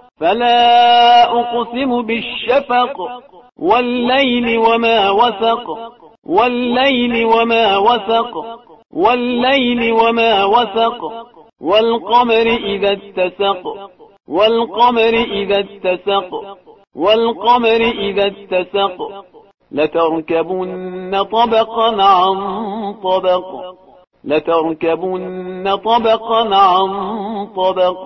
فلا أقسم بالشفق والليل وما وسق والليل وما وسق والليل وما وسق والقمر إذا اتسق والقمر إذا اتسق والقمر إذا اتسق لتركبن طبقا عن طبق لتركبن طبقا عن طبق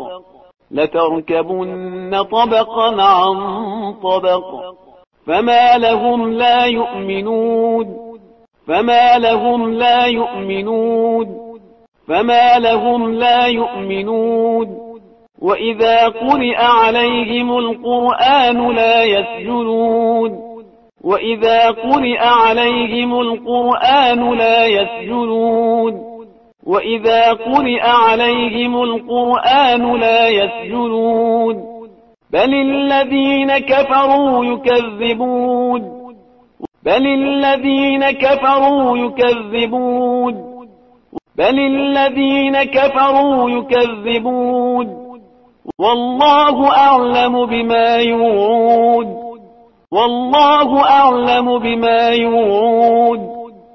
لتركبن طبقا عن طبق فما لهم لا يؤمنون فما لهم لا يؤمنون فما لهم لا يؤمنون وإذا قرئ عليهم القرآن لا يسجدون وإذا قرئ عليهم القرآن لا يسجدون وإذا قرئ عليهم القرآن لا يسجدون بل الذين كفروا يكذبون بل الذين كفروا يكذبون بل الذين كفروا يكذبون والله أعلم بما يوعون والله أعلم بما يوعون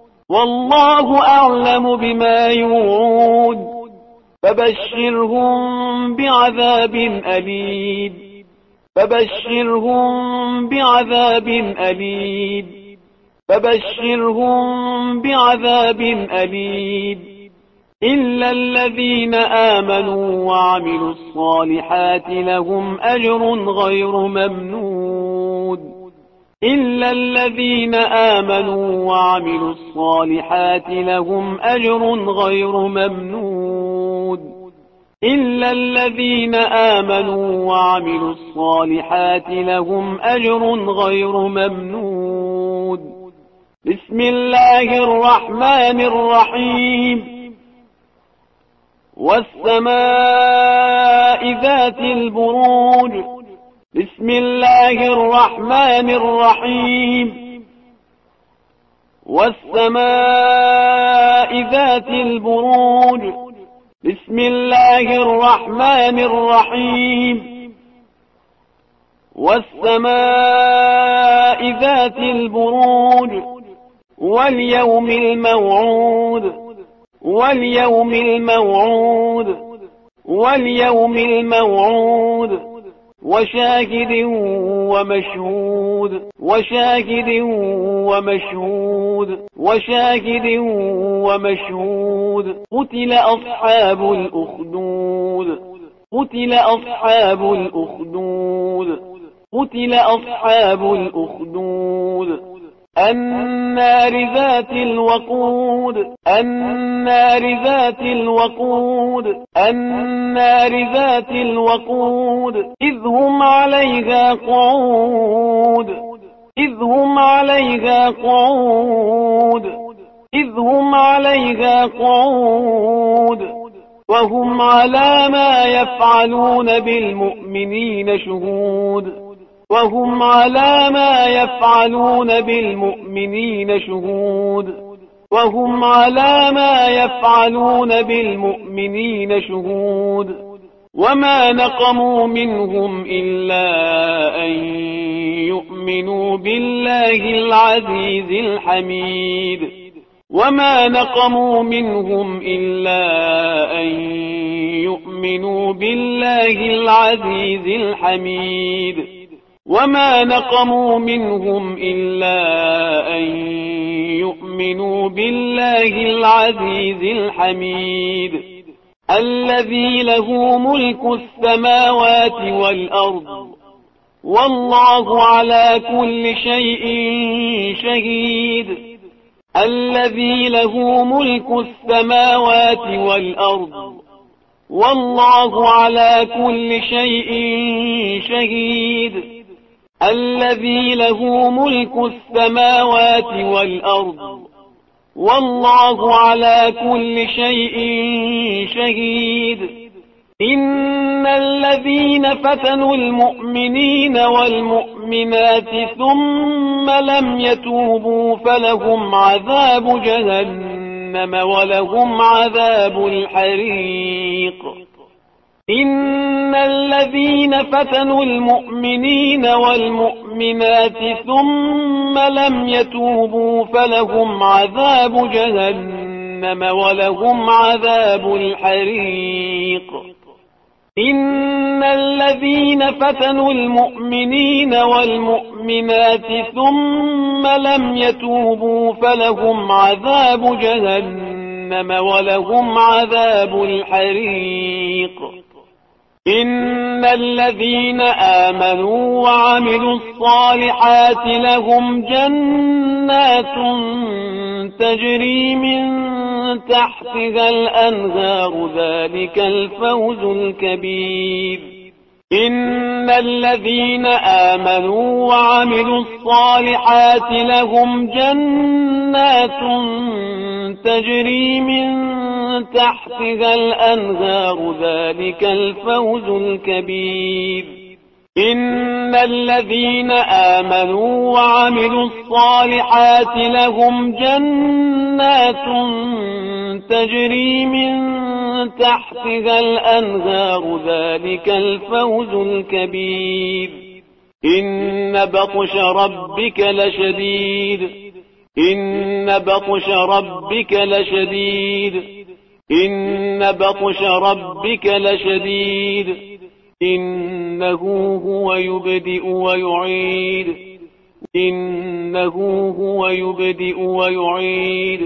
والله أعلم بما يوعون فبشرهم بعذاب أليم فبشرهم بعذاب أليم فبشرهم بعذاب أليم إلا الذين آمنوا وعملوا الصالحات لهم أجر غير ممنون إلا الذين آمنوا وعملوا الصالحات لهم أجر غير ممنون إلا الذين آمنوا وعملوا الصالحات لهم أجر غير ممنون بسم الله الرحمن الرحيم والسماء ذات البروج بسم الله الرحمن الرحيم والسماء ذات البروج بسم الله الرحمن الرحيم والسماء ذات البروج واليوم الموعود واليوم الموعود واليوم الموعود وشاهد ومشهود وشاهد ومشهود وشاهد ومشهود قتل أصحاب الأخدود قتل أصحاب الأخدود قتل أصحاب الأخدود النار ذات الوقود النار ذات الوقود النار ذات الوقود إذ هم عليها قعود إذ هم عليها قعود إذ هم عليها قعود وهم على ما يفعلون بالمؤمنين شهود وهم على ما يفعلون بالمؤمنين شهود وهم على ما يفعلون بالمؤمنين شهود وما نقموا منهم إلا أن يؤمنوا بالله العزيز الحميد وما نقموا منهم إلا أن يؤمنوا بالله العزيز الحميد وما نقموا منهم إلا أن يؤمنوا بالله العزيز الحميد الذي له ملك السماوات والأرض والله على كل شيء شهيد الذي له ملك السماوات والأرض والله على كل شيء شهيد الذي له ملك السماوات والأرض والله على كل شيء شهيد إن الذين فتنوا المؤمنين والمؤمنات ثم لم يتوبوا فلهم عذاب جهنم ولهم عذاب الحريق إن الذين فتنوا المؤمنين والمؤمنات ثم لم يتوبوا فلهم عذاب جهنم ولهم عذاب الحريق إن الذين فتنوا المؤمنين والمؤمنات ثم لم يتوبوا فلهم عذاب جهنم ولهم عذاب الحريق إن الذين آمنوا وعملوا الصالحات لهم جنات تجري من تحتها الأنهار ذلك الفوز الكبير إن الذين آمنوا وعملوا الصالحات لهم جنات تجري من تحتها الأنهار ذلك الفوز الكبير إن الذين آمنوا وعملوا الصالحات لهم جنات تجري من تحتها الأنهار ذلك الفوز الكبير إن بطش ربك لشديد إن بطش ربك لشديد إن بطش ربك لشديد إنه هو يبدئ ويعيد إنه هو يبدئ ويعيد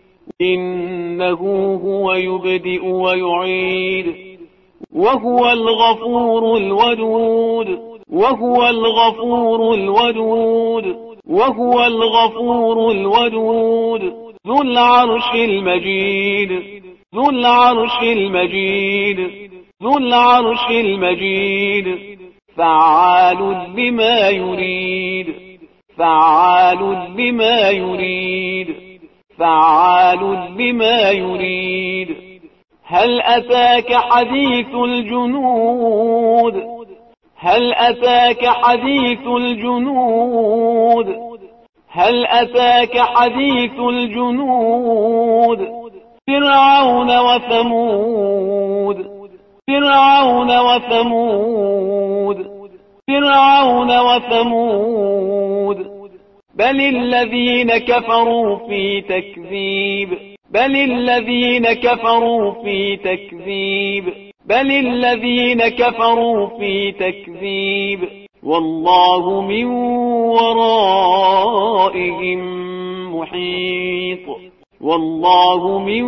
إنه هو يبدئ ويعيد وهو الغفور الودود وهو الغفور الودود وهو الغفور الودود ذو العرش المجيد ذو العرش المجيد ذو العرش المجيد فعال لما يريد فعال لما يريد فعال لما يريد هل أتاك حديث الجنود هل أتاك حديث الجنود هل أتاك حديث الجنود فرعون وثمود فرعون وثمود فرعون وثمود بل الذين كفروا في تكذيب بل الذين كفروا في تكذيب بل الذين كفروا في تكذيب والله من ورائهم محيط والله من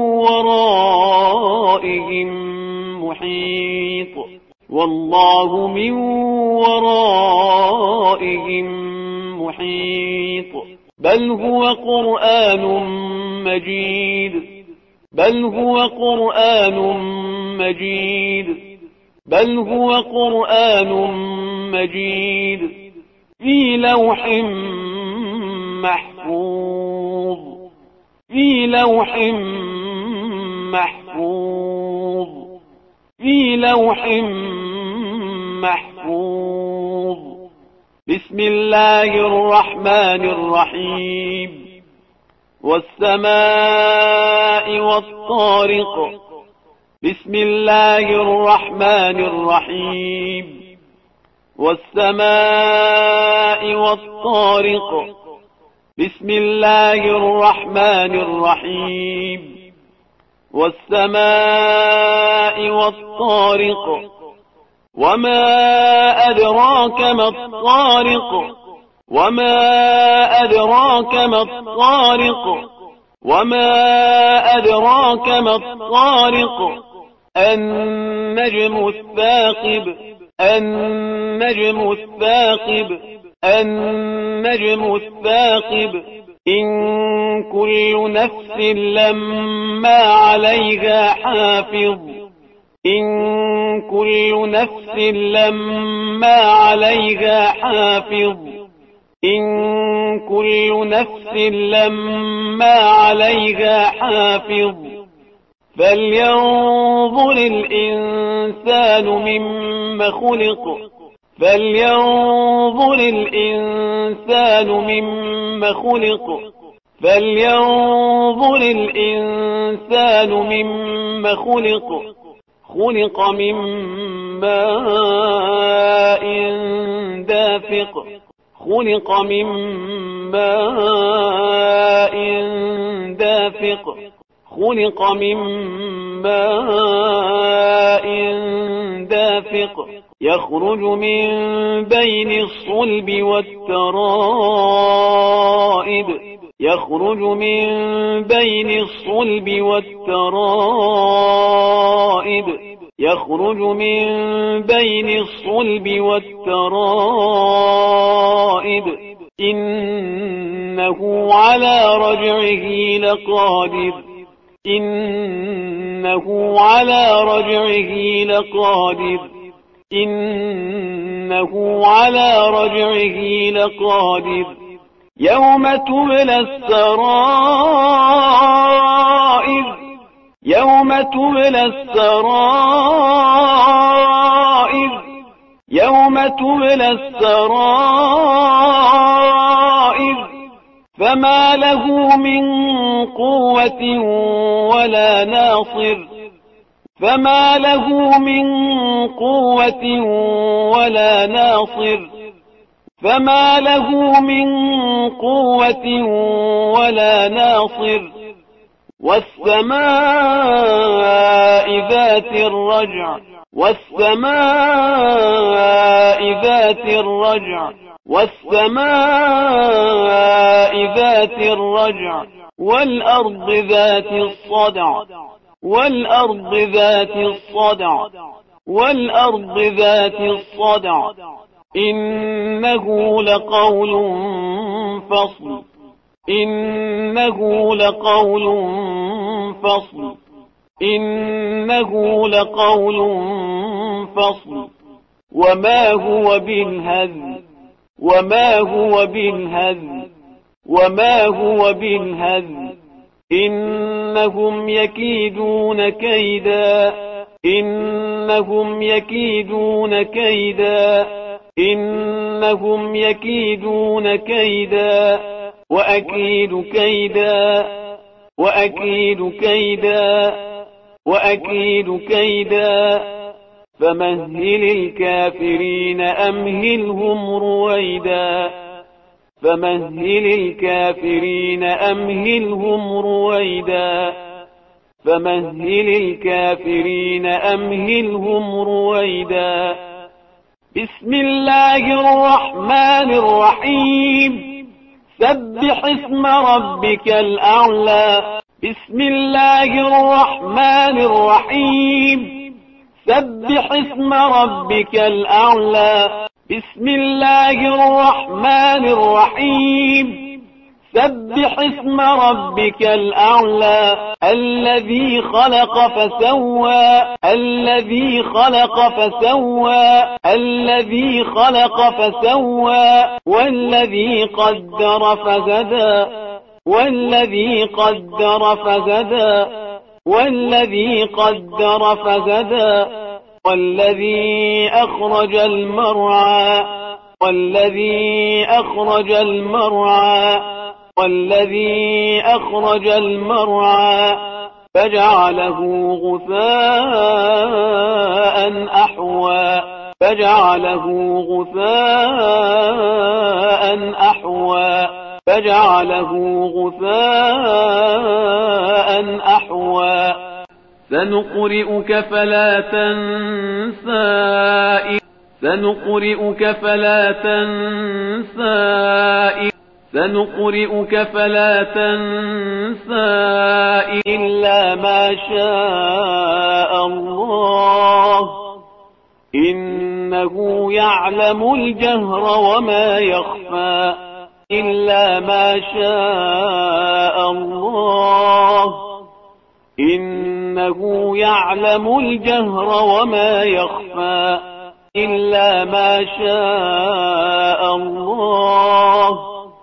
ورائهم محيط والله من ورائهم محيط بل هو قرآن مجيد بل هو قرآن مجيد بل هو قرآن مجيد في لوح محفوظ في لوح محفوظ في لوح محفوظ بسم الله الرحمن الرحيم والسماء والطارق بسم الله الرحمن الرحيم والسماء والطارق بسم الله الرحمن الرحيم والسماء والطارق وما أدراك ما الطارق وما أدراك ما الطارق وما أدراك ما الطارق النجم الثاقب النجم الثاقب النجم الثاقب إن كل نفس لما عليها حافظ إن كل نفس لما عليها حافظ إن كل نفس لما عليها حافظ فلينظر الإنسان مما خلق فلينظر الإنسان مما خلق فلينظر الإنسان مما خلق خلق من ماء دافق خلق من ماء دافق خلق من ماء دافق يخرج من بين الصلب والترائب يخرج من بين الصلب والترائب يخرج من بين الصلب والترائب إنه على رجعه لقادر إنه على رجعه لقادر إنه على رجعه لقادر يوم تبلى السرائر يوم تبلى السرائر يوم تبلى السرائر فما له من قوة ولا ناصر فما له من قوة ولا ناصر فما له من قوة ولا ناصر والسماء ذات الرجع والسماء ذات الرجع والسماء ذات الرجع والأرض ذات الصدع والأرض ذات الصدع والأرض ذات الصدع إنه لقول فصل إنه لقول فصل إنه لقول فصل وما هو بالهزل وما هو بالهزل وما هو بالهزل إنهم يكيدون كيدا إنهم يكيدون كيدا إنهم يكيدون كيدا وأكيد كيدا وأكيد كيدا وأكيد كيدا فمهل الكافرين أمهلهم رويدا فمهل الكافرين أمهلهم رويدا فمهل الكافرين أمهلهم رويدا بسم الله الرحمن الرحيم سبح اسم ربك الأعلى بسم الله الرحمن الرحيم سبح اسم ربك الأعلى بسم الله الرحمن الرحيم سبح اسم ربك الأعلى الذي خلق فسوى الذي خلق فسوى الذي خلق فسوى والذي قدر فزدى والذي قدر فزدى والذي قدر فزدى والذي أخرج المرعى والذي أخرج المرعى والذي أخرج المرعى فجعله غثاء أحوى فجعله غثاء أحوى فجعله غثاء أحوى سنقرئك فلا تنسى سنقرئك فلا تنسى سنقرئك فلا تنسى إلا ما شاء الله إنه يعلم الجهر وما يخفى إلا ما شاء الله إنه يعلم الجهر وما يخفى إلا ما شاء الله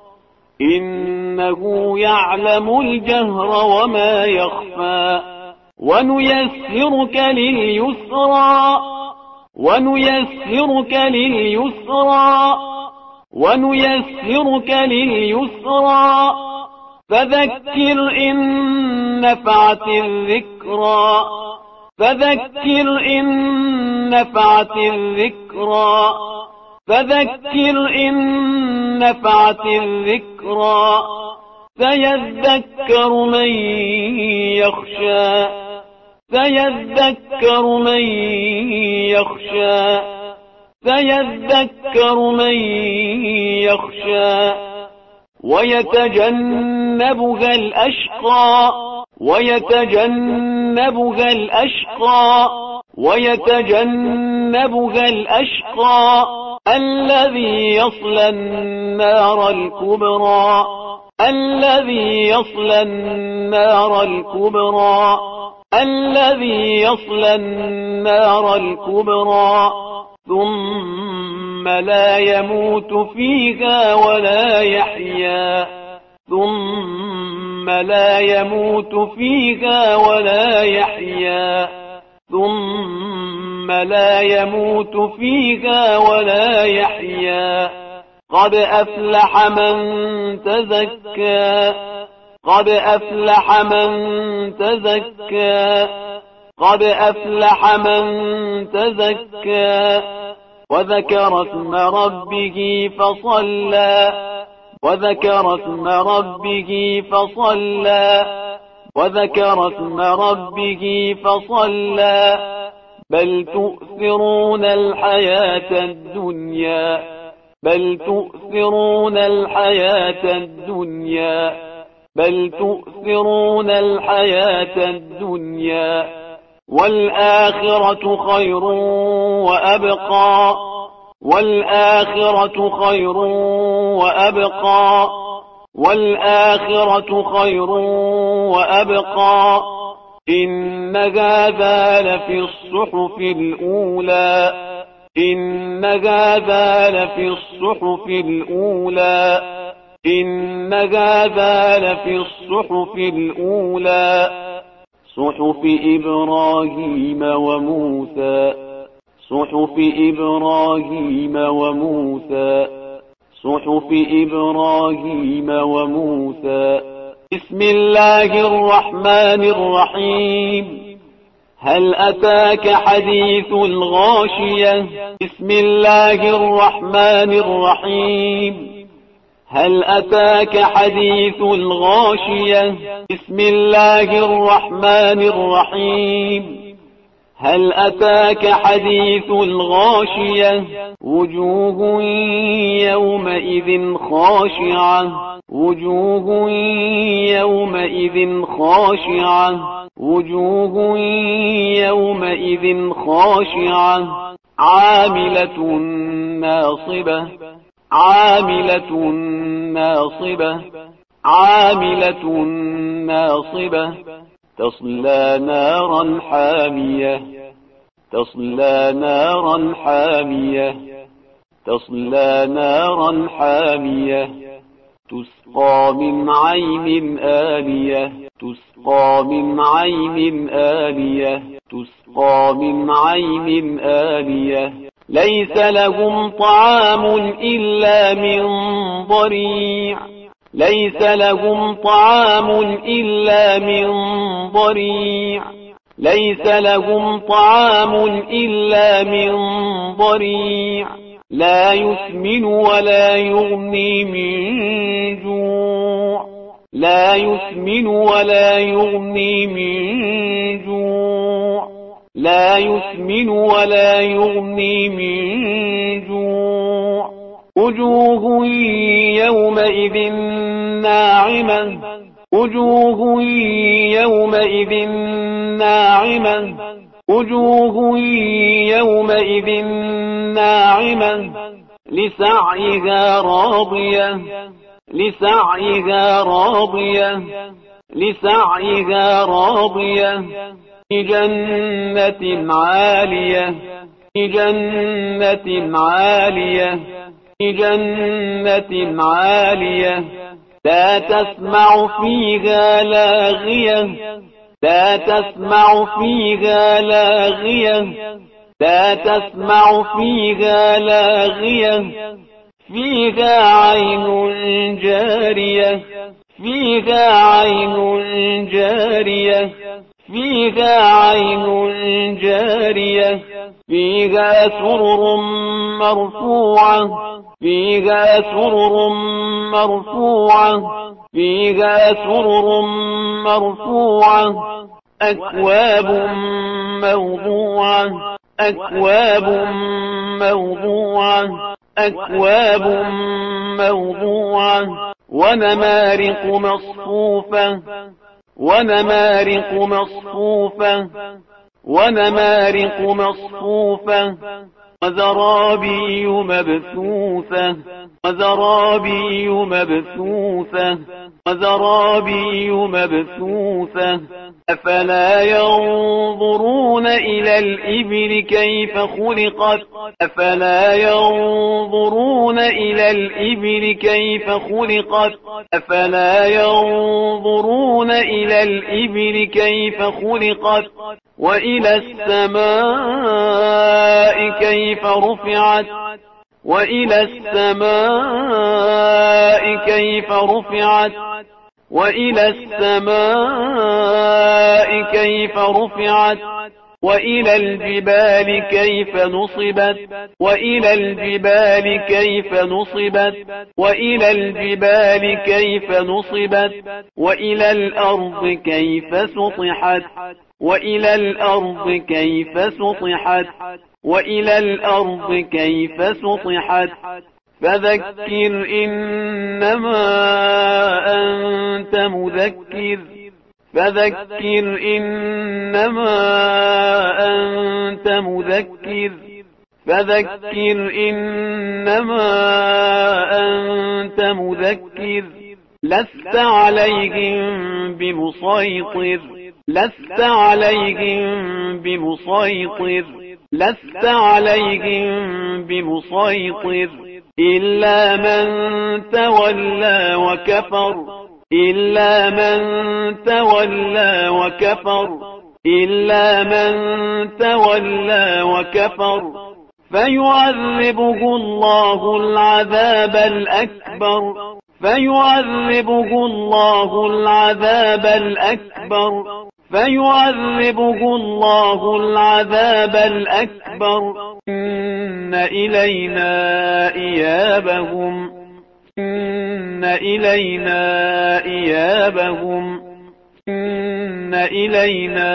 إنه يعلم الجهر وما يخفى ونيسرك لليسرى ونيسرك لليسرى ونيسرك لليسرى فذكر إن نفعت الذكرى فذكر إن نفعت الذكرى فذكر إن نفعت الذكرى سيذكر من يخشى سيذكر من يخشى سيذكر من يخشى ويتجنبها الأشقى ويتجنبها الأشقى ويتجنبها الأشقى الذي يصلى النار الكبرى الذي يصلى النار الكبرى الذي يصلى النار الكبرى ثم لا يموت فيها ولا يحيا ثم لا يموت فيها ولا يحيا ثم لا يموت فيها ولا يحيا قد أفلح من تزكى قد أفلح من تزكى قد أفلح من تزكى وذكر اسم ربه فصلى وذكر اسم ربه فصلى وذكر اسم ربه فصلى بل تؤثرون الحياة الدنيا بل تؤثرون الحياة الدنيا بل تؤثرون الحياة الدنيا والآخرة خير وأبقى والآخرة خير وأبقى والآخرة خير وأبقى إن هذا لفي الصحف الأولى إن هذا لفي الصحف الأولى إن هذا لفي الصحف الأولى صحف إبراهيم وموسى صحف إبراهيم وموسى صحف إبراهيم وموسى بسم الله الرحمن الرحيم هل أتاك حديث الغاشية بسم الله الرحمن الرحيم هل أتاك حديث الغاشية بسم الله الرحمن الرحيم هل أتاك حديث الغاشية وجوه يومئذ خاشعة وجوه يومئذ خاشعة وجوه يومئذ خاشعة عاملة ناصبة عاملة ناصبة عاملة ناصبة تصلى نارا حامية تصلى نارا حامية تصلى نارا حامية تسقى من عين آنية تسقى من عين آنية تسقى من عين آنية ليس لهم طعام إلا من ضريع ليس لهم طعام إلا من ضريع ليس لهم طعام إلا من ضريع لا يسمن ولا يغني من جوع لا يسمن ولا يغني من جوع لا يسمن ولا يغني من جوع وجوه يومئذ ناعمة وجوه يومئذ ناعمة وجوه يومئذ ناعمة لسعيها راضية لسعيها راضية لسعيها راضية في جنة عالية في جنة عالية في جنة عالية لا تسمع فيها لاغية لا تسمع فيها لاغية لا تسمع فيها لاغية فيها عين جارية فيها عين جارية فيها عين جارية فيها سرر مرفوعة فيها سرر مرفوعة فيها سرر مرفوعة أكواب موضوعة أكواب موضوعة أكواب موضوعة ونمارق مصفوفة ونمارق مصفوفة ونمارق مصفوفة وزرابي مبثوثة وزرابي مبثوثة وزرابي مبثوثة أفلا ينظرون إلى الإبل كيف خلقت أفلا ينظرون إلى الإبل كيف خلقت أفلا ينظرون إلى الإبل كيف خلقت وإلى السماء كيف رفعت وإلى السماء كيف رفعت وإلى السماء كيف رفعت وإلى الجبال كيف نصبت وإلى الجبال كيف نصبت وإلى الجبال كيف نصبت وإلى الأرض كيف سطحت وإلى الأرض كيف سطحت وإلى الأرض كيف سطحت فذكر إنما أنت مذكر فذكر إنما أنت مذكر فذكر إنما أنت مذكر لست عليهم بمسيطر لست عليهم بمسيطر لست عليهم بمسيطر إلا من تولى وكفر إلا من تولى وكفر إلا من تولى وكفر فيعذبه الله العذاب الأكبر فيعذبه الله العذاب الأكبر فيعذبه الله العذاب الأكبر إن إلينا إيابهم إن إلينا إيابهم إن إلينا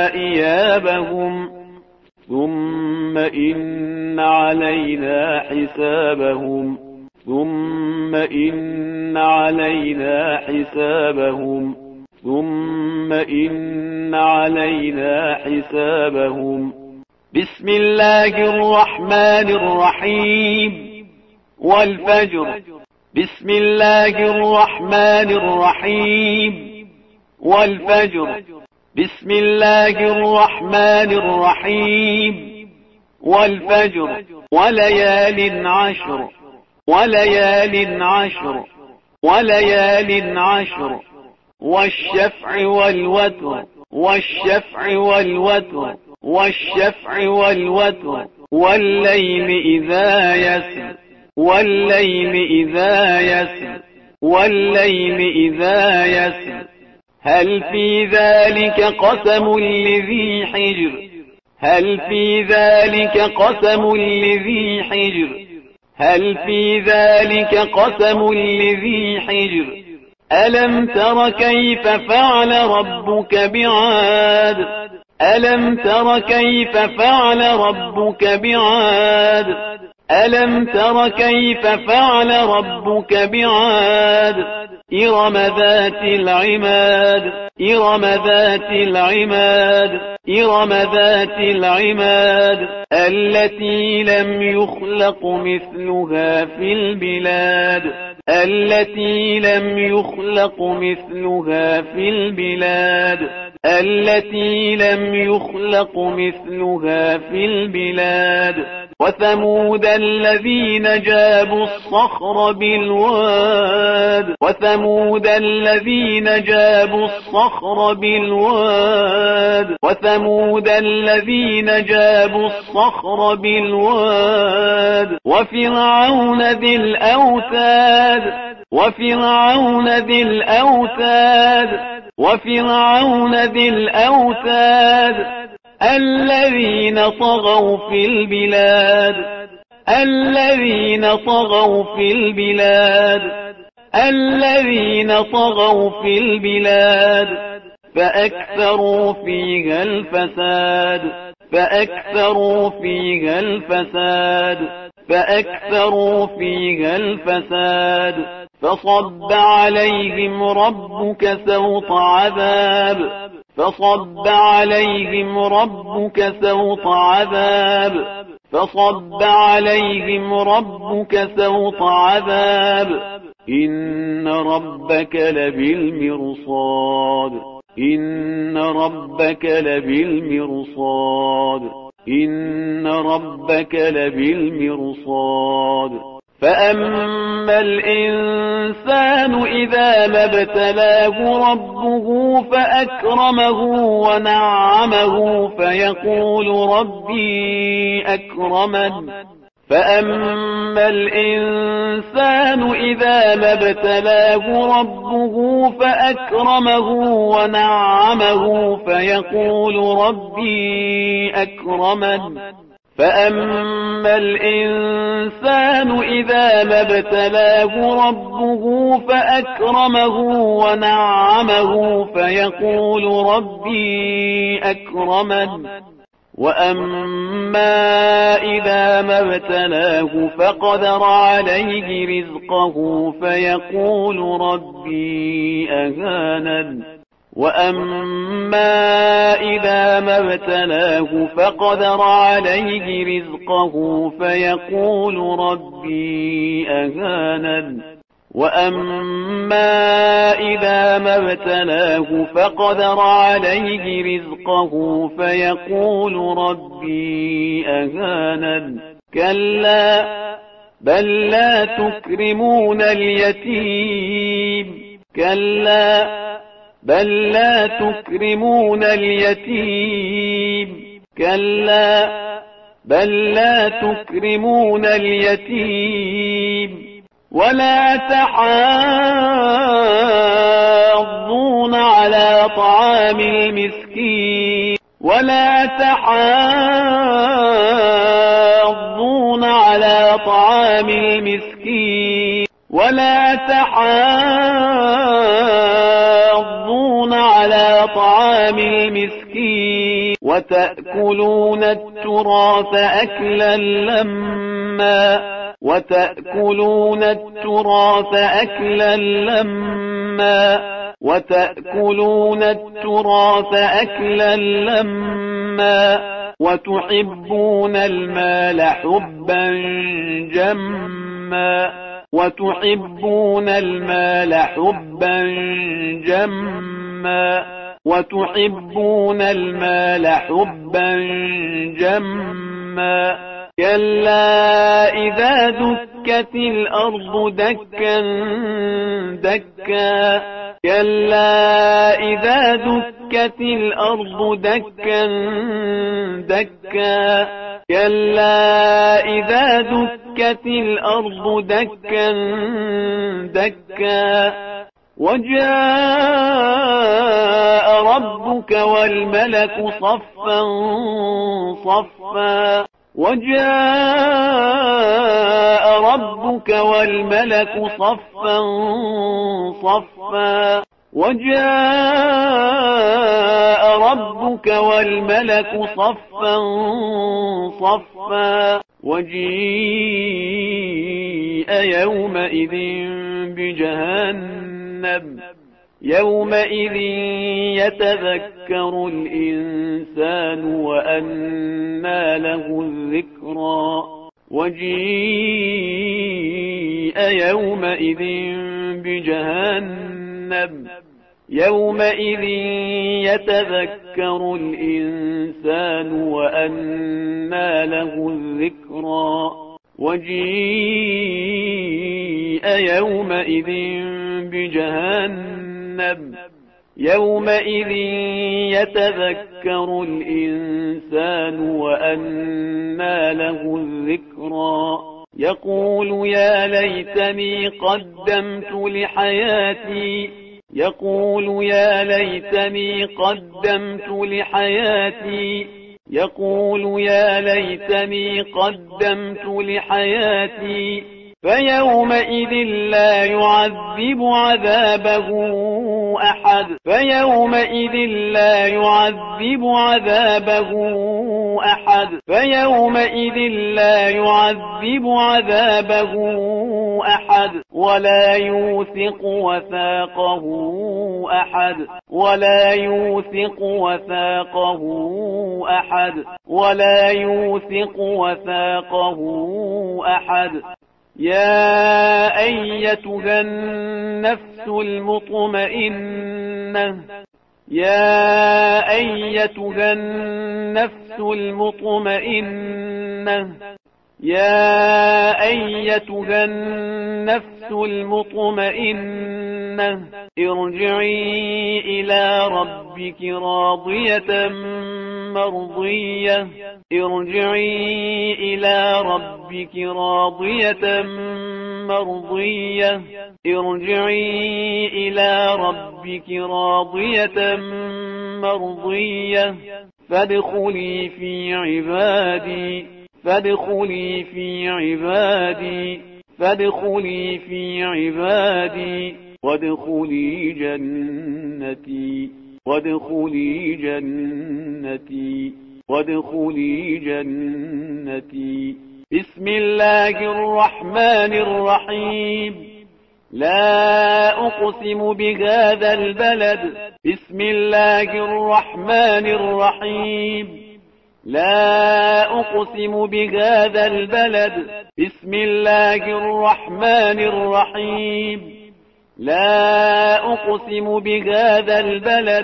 إيابهم ثم إن علينا حسابهم ثم إن علينا حسابهم ثم إن علينا حسابهم بسم الله الرحمن الرحيم والفجر بسم الله الرحمن الرحيم والفجر بسم الله الرحمن الرحيم والفجر وليال عشر وليال عشر وليال عشر والشفع والوتر والشفع والوتر والشفع والوتر والليل إذا يسر والليل إذا يسر والليل إذا يسر هل في ذلك قسم لذي حجر هل في ذلك قسم لذي حجر هل في ذلك قسم لذي حجر ألم تر كيف فعل ربك بعاد ألم تر كيف فعل ربك بعاد ألم تر كيف فعل ربك بعاد إرم ذات العماد إرم ذات العماد إرم ذات العماد التي لم يخلق مثلها في البلاد التي لم يخلق مثلها في البلاد التي لم يخلق مثلها في البلاد وثمود الذين جابوا الصخر بالواد وثمود الذين جابوا الصخر بالواد وثمود الذين جابوا الصخر بالواد وفرعون ذي الأوتاد وفرعون ذي الأوتاد وفرعون ذي الأوتاد الذين طغوا في البلاد الذين طغوا في البلاد الذين طغوا في البلاد فأكثروا فيها الفساد فأكثروا فيها الفساد فأكثروا فيها الفساد فصب عليهم ربك سوط عذاب فصب عليهم ربك سوط عذاب فصب عليهم ربك سوط عذاب إن ربك لبالمرصاد إن ربك لبالمرصاد إن ربك لبالمرصاد فأما الإنسان إذا ما ابتلاه ربه فأكرمه ونعمه فيقول ربي أكرمن فأما الإنسان إذا ما ابتلاه ربه فأكرمه ونعمه فيقول ربي أكرمن فأما الإنسان إذا ما ابتلاه ربه فأكرمه ونعمه فيقول ربي أكرمن وأما إذا ما ابتلاه فقدر عليه رزقه فيقول ربي أهانن وأما إذا ما ابتلاه فقدر عليه رزقه فيقول ربي أهانن وأما إذا ما ابتلاه فقدر عليه رزقه فيقول ربي أهانن كلا بل لا تكرمون اليتيم كلا بل لا تكرمون اليتيم كلا بل لا تكرمون اليتيم ولا تحاضون على طعام المسكين ولا تحاضون على طعام المسكين ولا تحاضون على طعام المسكين وتأكلون التراث أكلا لما وتأكلون التراث أكلا لما وتأكلون التراث أكلا لما وتحبون المال حبا جما وتحبون المال حبا جما وتحبون المال حبا جما كلا إذا دكت الأرض دكا دكا كلا إذا دكت الأرض دكا دكا كلا إذا دكت الأرض دكا دكا وجاء ربك والملك صفا صفا وجاء ربك والملك صفا صفا وجاء ربك والملك صفا صفا وجيء يومئذ بجهنم يومئذ يتذكر الإنسان وأنى له الذكرى وجيء يومئذ بجهنم يومئذ يتذكر الإنسان وأنى له الذكرى وجيء يومئذ بجهنم يومئذ يتذكر الإنسان وأنى له الذكرى يقول يا ليتني قدمت لحياتي يقول يا ليتني قدمت لحياتي يقول يا ليتني قدمت لحياتي فيومئذ لا يعذب عذابه أحد فيومئذ لا يعذب عذابه أحد فيومئذ لا يعذب عذابه أحد ولا يوثق وثاقه أحد ولا يوثق وثاقه أحد ولا يوثق وثاقه أحد يا أيتها النفس المطمئنة يا أيتها النفس المطمئنة يا أيتها النفس المطمئنة ارجعي إلى ربك راضية مرضية ارجعي إلى ربك راضية مرضية ارجعي إلى ربك راضية مرضية فادخلي في عبادي فادخلي في عبادي فادخلي في عبادي وادخلي جنتي وادخلي جنتي وادخلي جنتي بسم الله الرحمن الرحيم لا أقسم بهذا البلد بسم الله الرحمن الرحيم لا أقسم بهذا البلد بسم الله الرحمن الرحيم لا أقسم بهذا البلد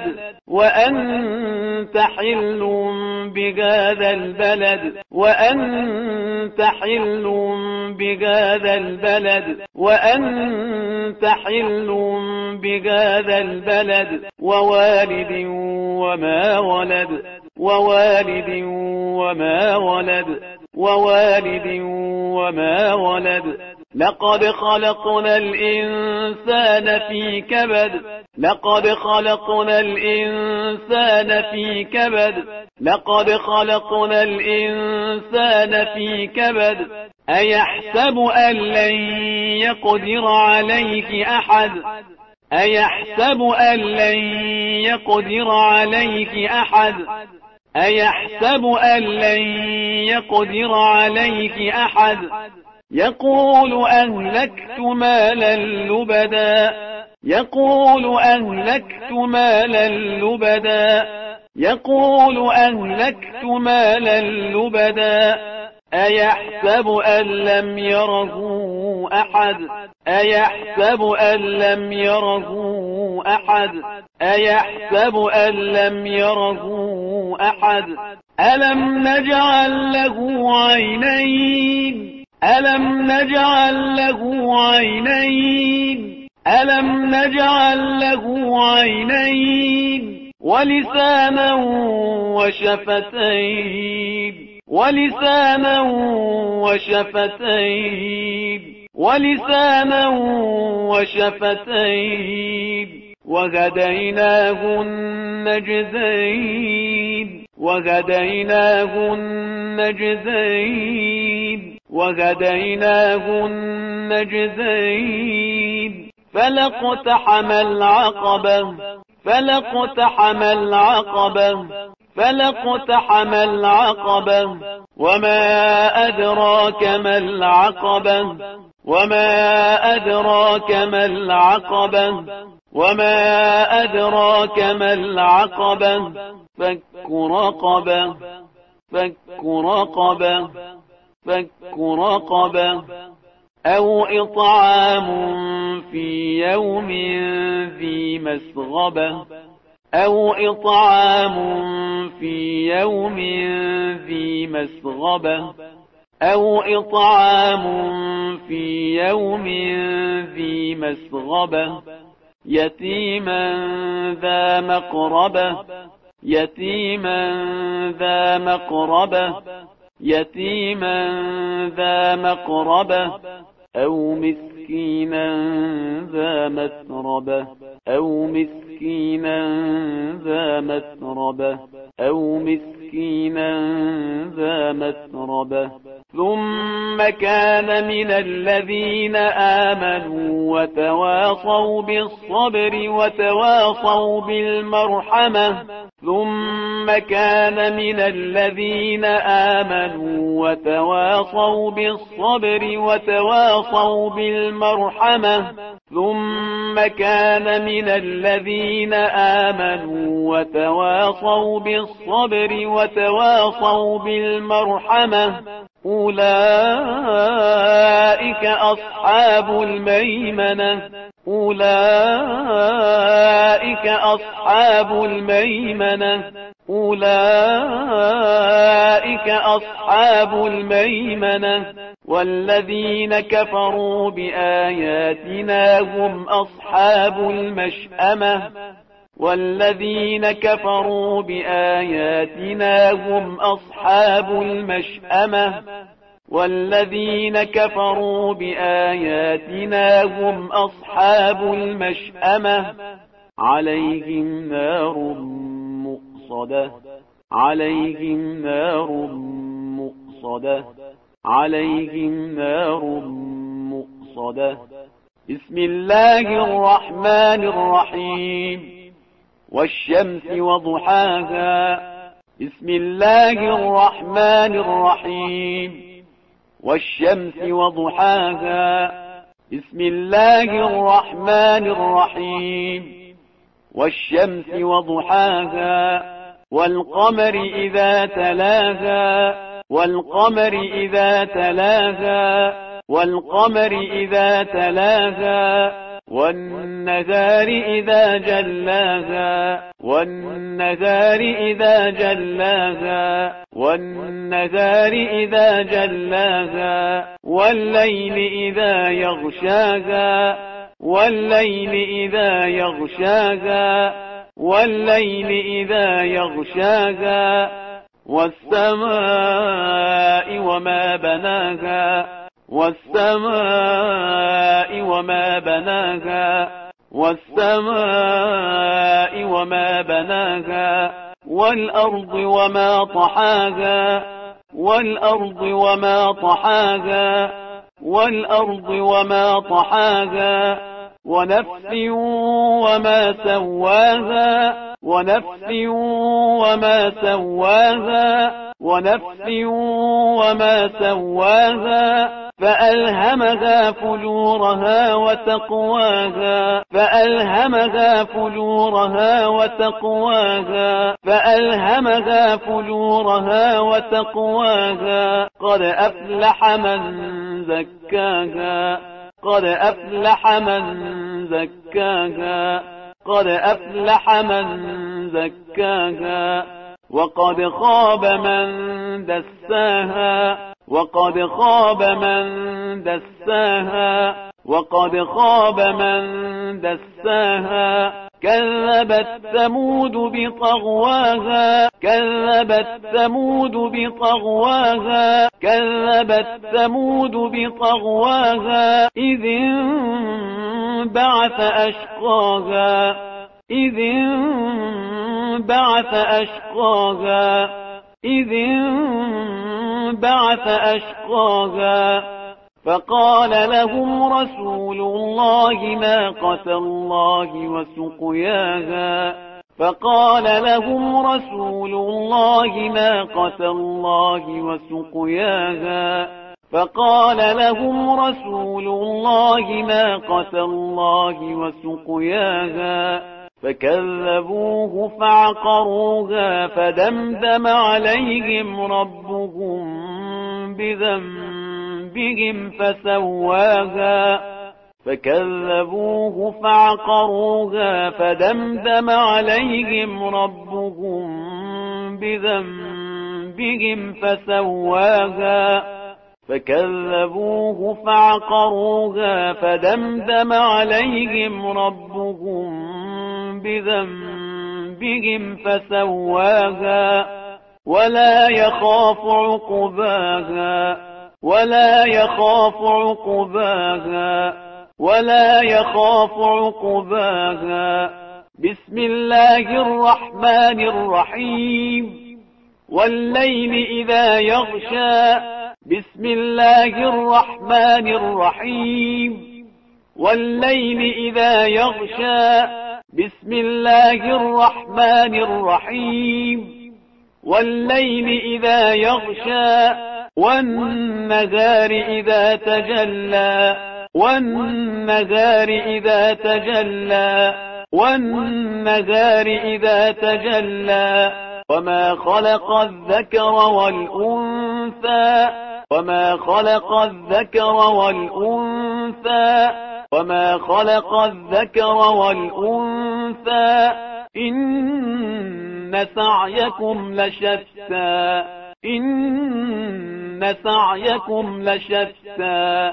وأنت حل بهذا البلد وأنت حل بهذا البلد وأنت حل بهذا البلد ووالد وما ولد ووالد وما ولد ووالد وما ولد لقد خلقنا الإنسان في كبد لقد خلقنا الإنسان في كبد لقد خلقنا الإنسان في كبد أيحسب أن لن يقدر عليه أحد أيحسب أن لن يقدر عليه أحد أيحسب أن لن يقدر عليه أحد يقول أهلكت مالا لبدا يقول أهلكت مالا لبدا يقول أهلكت مالا لبدا أيحسب أن لم يره أحد أيحسب أن لم يره أحد أيحسب أن لم يره أحد ألم نجعل له عينين ألم نجعل له عينين ألم نجعل له عينين ولسانا وشفتين ولسانا وشفتين ولسانا وشفتين وهديناه النجدين وهديناه النجدين وهديناه النجدين فلاقتحم العقبة فلاقتحم العقبة فلاقتحم العقبة وما أدراك ما العقبة وما أدراك ما العقبة وما أدراك ما العقبة فك رقبة فك رقبة فك رقبة أو إطعام في يوم ذي مسغبة أو إطعام في يوم ذي مسغبة أو إطعام في يوم ذي مسغبة يتيما ذا مقربة يتيما ذا مقربة يتيما ذا مقربة أو مسكينا ذا متربة أو مسكينا ذا متربة أو مسكينا ذا متربة ثم كان من الذين آمنوا وتواصوا بالصبر وتواصوا بالمرحمة ثم كان من الذين آمنوا وتواصوا بالصبر وتواصوا بالمرحمة ثم كان من الذين آمنوا وتواصوا بالصبر وتواصوا بالمرحمة أولئك أصحاب الميمنة أولئك أصحاب الميمنة أولئك أصحاب الميمنة والذين كفروا بآياتنا هم أصحاب المشأمة والذين كفروا بآياتنا هم أصحاب المشأمة والذين كفروا بآياتنا هم أصحاب المشأمة عليهم نار مؤصدة عليهم نار مؤصدة عليهم نار مؤصدة بسم الله الرحمن الرحيم والشمس وضحاها بسم الله الرحمن الرحيم والشمس وضحاها بسم الله الرحمن الرحيم والشمس وضحاها والقمر إذا تلاها والقمر إذا تلاها والقمر إذا تلاها والنهار إذا جلاها والنهار إذا جلاها والنهار إذا جلاها والليل إذا يغشاها والليل إذا يغشاها والليل إذا يغشاها والسماء وما بناها والسماء وما بناها والسماء وما بناها والأرض وما طحاها والأرض وما طحاها والأرض وما طحاها ونفس وما سواها ونفس وما سواها ونفس وما سواها فألهمها فجورها وتقواها فألهمها فجورها وتقواها فألهمها فجورها وتقواها قد أفلح من زكاها قد أفلح من زكاها قد أفلح من زكاها وقد خاب من دساها وقد خاب من دساها وقد خاب من دساها كذبت ثمود بطغواها كذبت ثمود بطغواها كذبت ثمود بطغواها إذ انبعث أشقاها إذ انبعث أشقاها إذ انبعث أشقاها فقال لهم رسول الله ناقة الله وسقياها فقال لهم رسول الله ناقة الله وسقياها فقال لهم رسول الله ناقة الله وسقياها فكذبوه فعقروها فدمدم عليهم ربهم بذنبهم فسواها فكذبوه فعقروها فدمدم عليهم ربهم بذنبهم فسواها فكذبوه فعقروها فدمدم عليهم ربهم بذنبهم فسواها ولا يخاف عقباها ولا يخاف عقباها ولا يخاف عقباها بسم الله الرحمن الرحيم والليل إذا يغشى بسم الله الرحمن الرحيم والليل إذا يغشى بسم الله الرحمن الرحيم والليل إذا يغشى والنهار إذا تجلى والنهار إذا تجلى والنهار إذا تجلى وما خلق الذكر والأنثى وما خلق الذكر والأنثى وما خلق الذكر والأنثى إن سعيكم لشتى إن سعيكم لشتى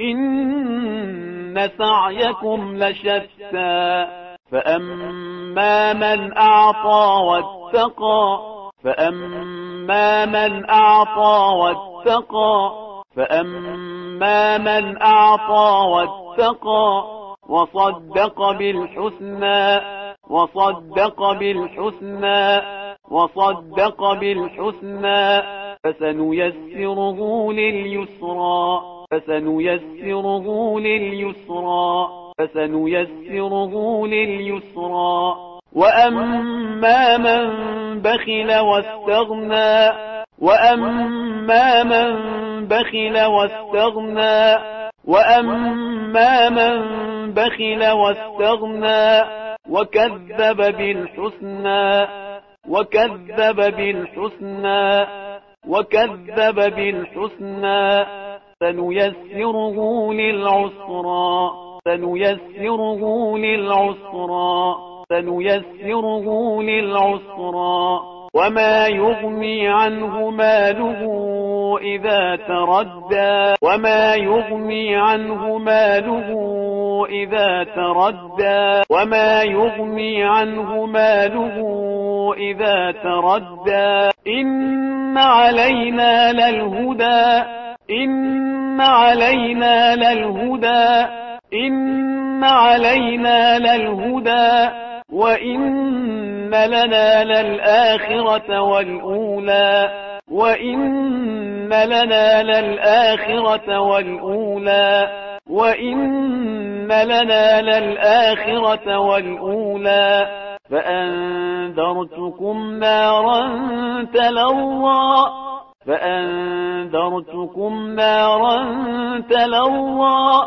إن سعيكم لشتى فأما من أعطى واتقى فأما من أعطى واتقى فأما من أعطى واتقى وصدق بالحسنى وصدق بالحسنى وصدق بالحسنى فسنيسره لليسرى فسنيسره لليسرى فسنيسره لليسرى وأما من بخل واستغنى وأما من بخل واستغنى وأما من بخل واستغنى وكذب بالحسنى وكذب بالحسنى وكذب بالحسنى سنيسره للعسرى سنيسره للعسرى سنيسره للعسرى وما يغني عنه ماله إذا تردى وما يغني عنه ماله إذا تردى وما يغني عنه ماله إذا تردى إن علينا للهدى إن علينا للهدى إن علينا للهدى وإن لنا للآخرة والأولى وإن لنا للآخرة والأولى وإن لنا للآخرة والأولى فأنذرتكم نارا تلظى فأنذرتكم نارا تلظى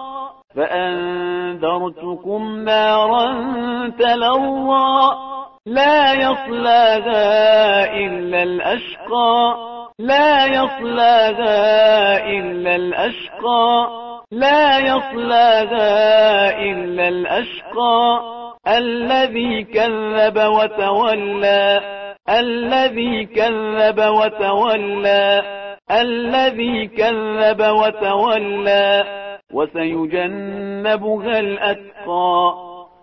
فأنذرتكم نارا تلظى لا يصلاها إلا الأشقى لا يصلاها إلا الأشقى لا يصلاها إلا الأشقى الذي كذب وتولى الذي كذب وتولى الذي كذب وتولى وسيجنبها الأتقى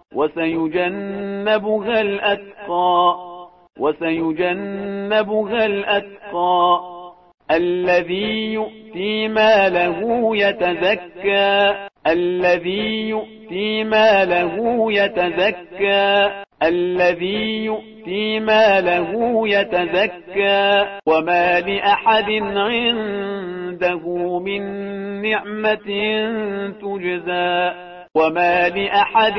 وسيجنبها الأتقى وسيجنبها الأتقى الذي يؤتي ماله يتزكى الذي يؤتي ماله يتزكى الذي يؤتي ماله يتزكى وما لأحد عنده من نعمة تجزى وما لأحد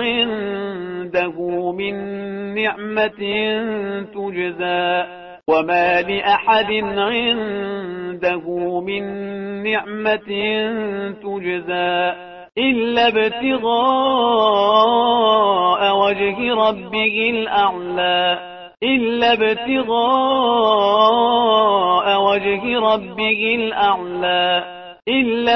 عنده من نعمة تجزى وما لأحد عنده من نعمة تجزى إلا ابتغاء وجه ربه الأعلى إلا ابتغاء وجه ربه الأعلى إلا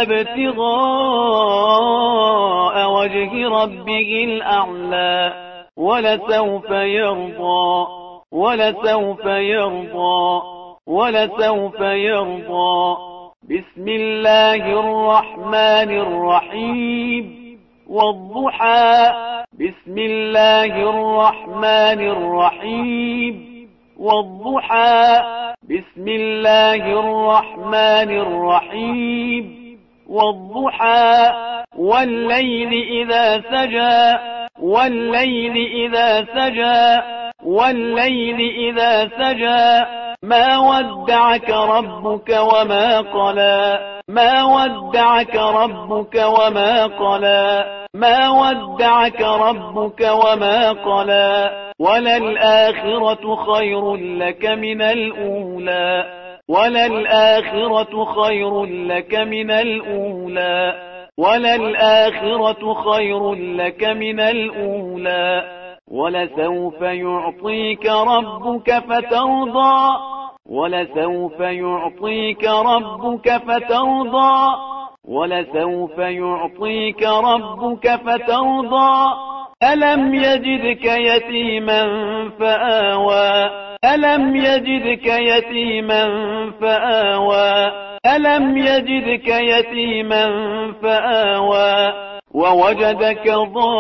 ابتغاء وجه ربه الأعلى ولسوف يرضى ولسوف يرضى ولسوف يرضى بسم الله الرحمن الرحيم والضحى بسم الله الرحمن الرحيم والضحى بسم الله الرحمن الرحيم والضحى والليل إذا سجى والليل إذا سجى والليل إذا سجى ما ودعك ربك وما قلى ما ودعك ربك وما قلى ما ودعك ربك وما قلى وللآخرة خير لك من الأولى وللآخرة خير لك من الأولى وللآخرة خير لك من الأولى ولسوف يعطيك ربك فترضى ولسوف يعطيك ربك فترضى ولسوف يعطيك ربك فترضى ألم يجدك يتيما فآوى ألم يجدك يتيما فآوى ألم يجدك يتيما فآوى ووجدك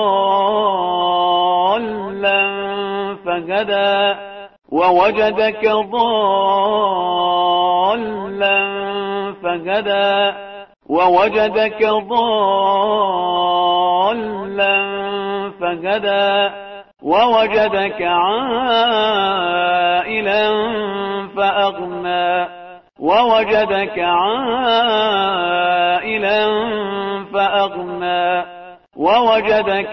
ضالا فهدى ووجدك ضالا فهدى ووجدك ضالا فهدى ووجدك عائلا فأغنى ووجدك عائلا فأغنى ووجدك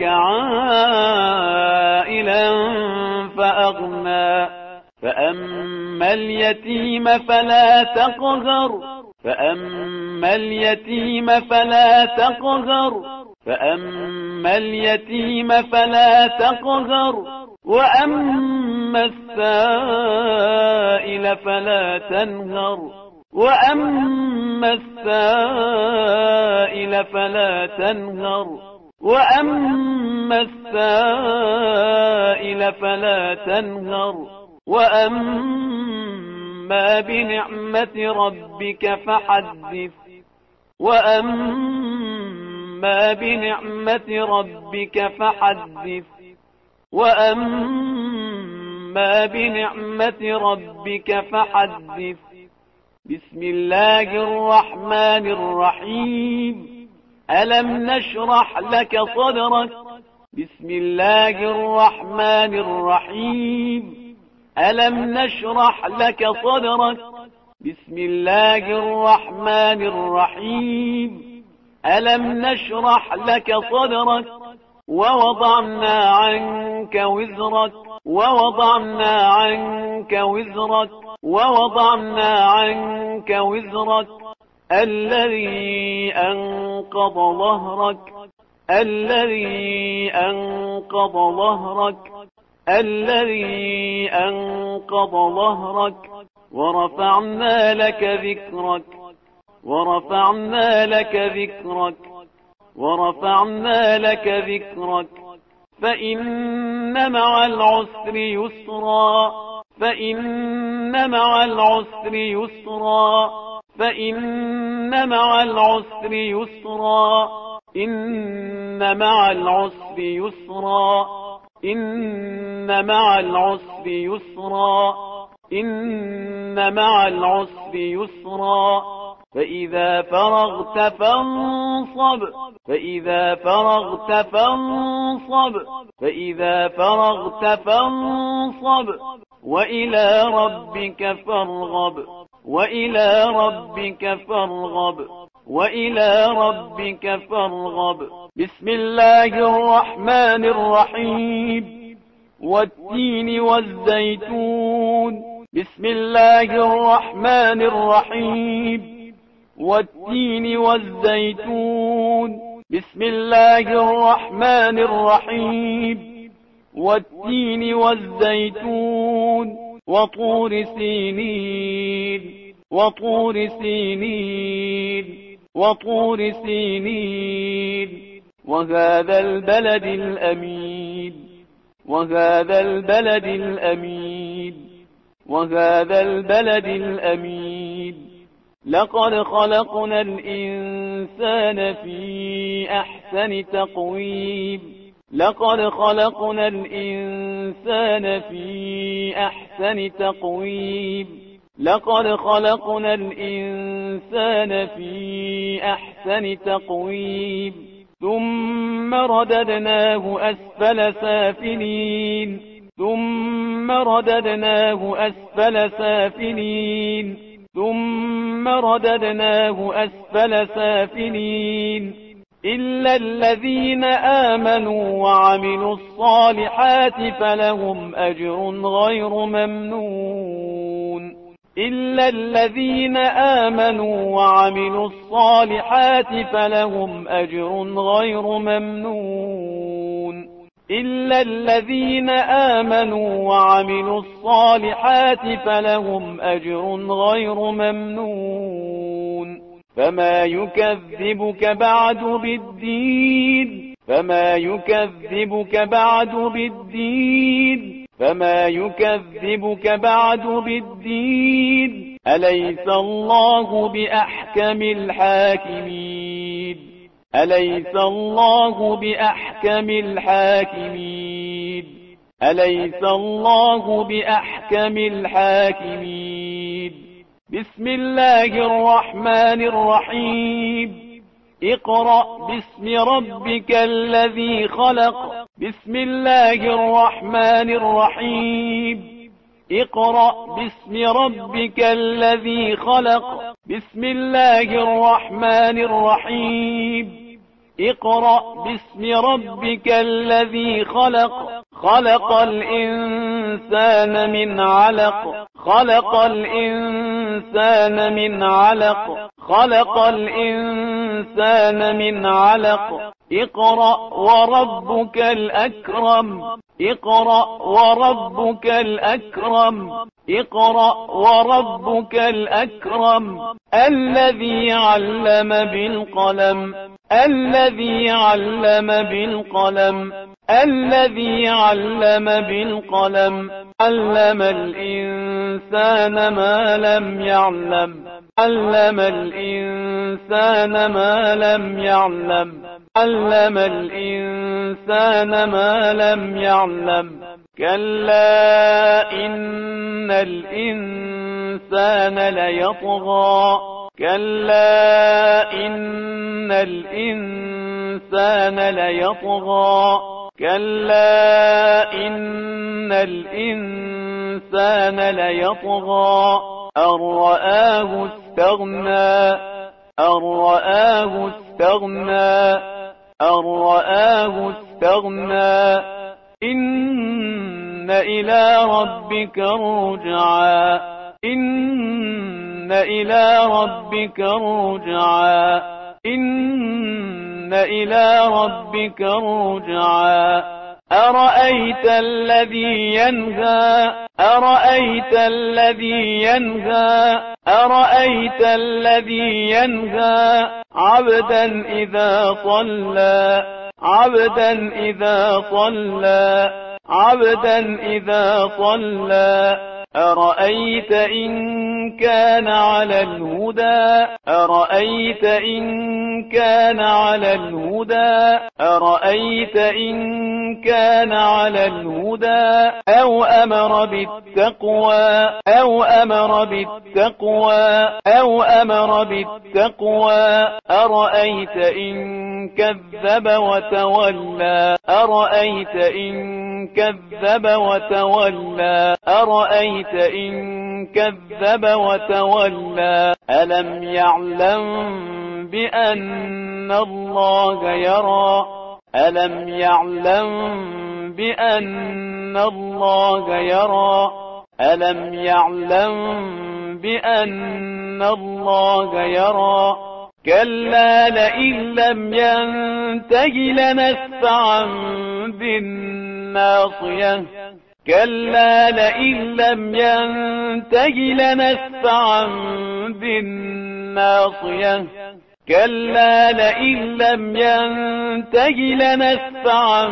عائلا فأغنى فأما اليتيم فلا تقهر فأما اليتيم فلا تقهر فأما اليتيم فلا تقهر وأما السائل فلا تنهر وأما السائل فلا تنهر وأما السائل فلا تنهر وأما بنعمة ربك فحدث وأما بنعمة ربك فحدث وأما بنعمة ربك فحدث بسم الله الرحمن الرحيم ألم نشرح لك صدرك بسم الله الرحمن الرحيم ألم نشرح لك صدرك بسم الله الرحمن الرحيم ألم نشرح لك صدرك ووضعنا عنك وزرك ووضعنا عنك وزرك ووضعنا عنك وزرك الذي أنقض ظهرك الذي أنقض ظهرك الذي أنقض ظهرك ورفعنا لك ذكرك ورفعنا لك ذكرك ورفعنا لك ذكرك فإن مع العسر يسرا فإن مع العسر يسرا فإن مع العسر يسرا إن مع العسر يسرا إن مع العسر يسرا إن مع العسر يسرا فإذا فرغت فانصب فإذا فرغت فانصب فإذا فرغت فانصب وإلى ربك فارغب وإلى ربك فارغب وإلى ربك فارغب. بسم الله الرحمن الرحيم. والتين والزيتون. بسم الله الرحمن الرحيم. والتين والزيتون. بسم الله الرحمن الرحيم. والتين والزيتون. وطور سينين. وطور سينين. وطور سينين. وهذا البلد الأمين. وهذا البلد الأمين. وهذا البلد الأمين. لقد خلقنا الإنسان في أحسن تقويم. لقد خلقنا الإنسان في أحسن تقويم. لقد خلقنا الإنسان في أحسن تقويم. ثم رددناه أسفل سافلين. ثم رددناه أسفل سافلين. ثم رددناه أسفل سافلين. إلا الذين آمنوا وعملوا الصالحات فلهم أجر غير ممنون. إلا الذين آمنوا وعملوا الصالحات فلهم أجر غير ممنون. إلا الذين آمنوا وعملوا الصالحات فلهم أجر غير ممنون. فما يكذبك بعد بالدين. فما يكذبك بعد بالدين. فما يكذبك بعد بالدين. أليس الله بأحكم الحاكمين. أليس الله بأحكم الحاكمين. أليس الله بأحكم الحاكمين. بسم الله الرحمن الرحيم. اقرأ باسم ربك الذي خلق. بسم الله الرحمن الرحيم. اقرأ باسم ربك الذي خلق. بسم الله الرحمن الرحيم. اقرأ باسم ربك الذي خلق. خلق الإنسان من علق. خلق الإنسان من علق. خلق الإنسان من علق. اقرأ وربك الأكرم. اقرأ وربك الأكرم. اقرأ وربك الأكرم. الذي علم بالقلم. الذي علم بالقلم. الذي علم بالقلم. علم الإنسان ما لم يعلم. علم الإنسان ما لم يعلم. علم الإنسان ما لم يعلم. كلا إن الإنسان ليطغى. كلا إن الإنسان ليطغى. كلا إن الإنسان ليطغى. أن رآه استغنى. أن رآه استغنى. أن رآه استغنى. إن إلى ربك الرجعى. إن إلى ربك الرجعى. إن إلى ربك الرجعى. أرأيت الذي ينهى. أرأيت الذي ينهى. أرأيت الذي ينهى عبدا إذا صلى. عبدا إذا صلى. عبدا إذا صلى. أرأيت إن كان على الهدى. أرأيت إن كان على الهدى. أرأيت إن كان على الهدى أو أمر بالتقوى. أو أمر بالتقوى. أو أمر بالتقوى. أرأيت إن كذب وتولى. أرأيت إن كذب وتولى. أرأيت إن كذب وتولى. ألم يعلم بأن الله يرى ألم يعلم بأن الله يرى ألم يعلم بأن الله يرى كلا لئن لم ينته لنسفعا بالناصية كلا لئن لم ينته لنسفعا بالناصية كلا لئن لم ينته لنسفعا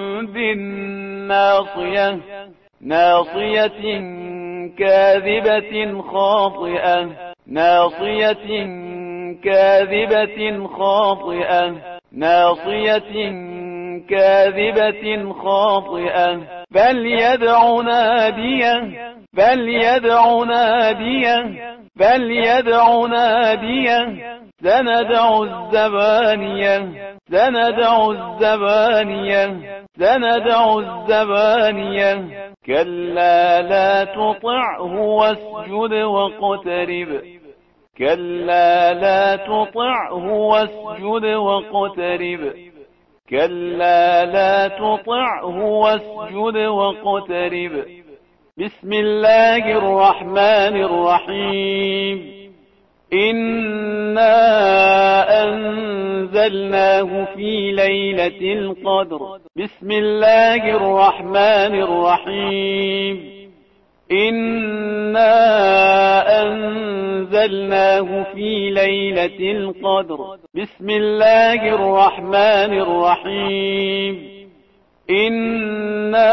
بالناصية ناصية كاذبة خاطئة ناصية كاذبة خاطئة ناصية كاذبة خاطئة فليدع ناديه فليدع ناديه فليدع ناديه سندع الزبانية سندع الزبانية سندع الزبانية كلا لا تطعه واسجد واقترب كلا لا تطعه واسجد واقترب كلا لا تطعه واسجد واقترب بسم الله الرحمن الرحيم إنا أنزلناه في ليلة القدر بسم الله الرحمن الرحيم إنا أنزلناه في ليلة القدر بسم الله الرحمن الرحيم إنا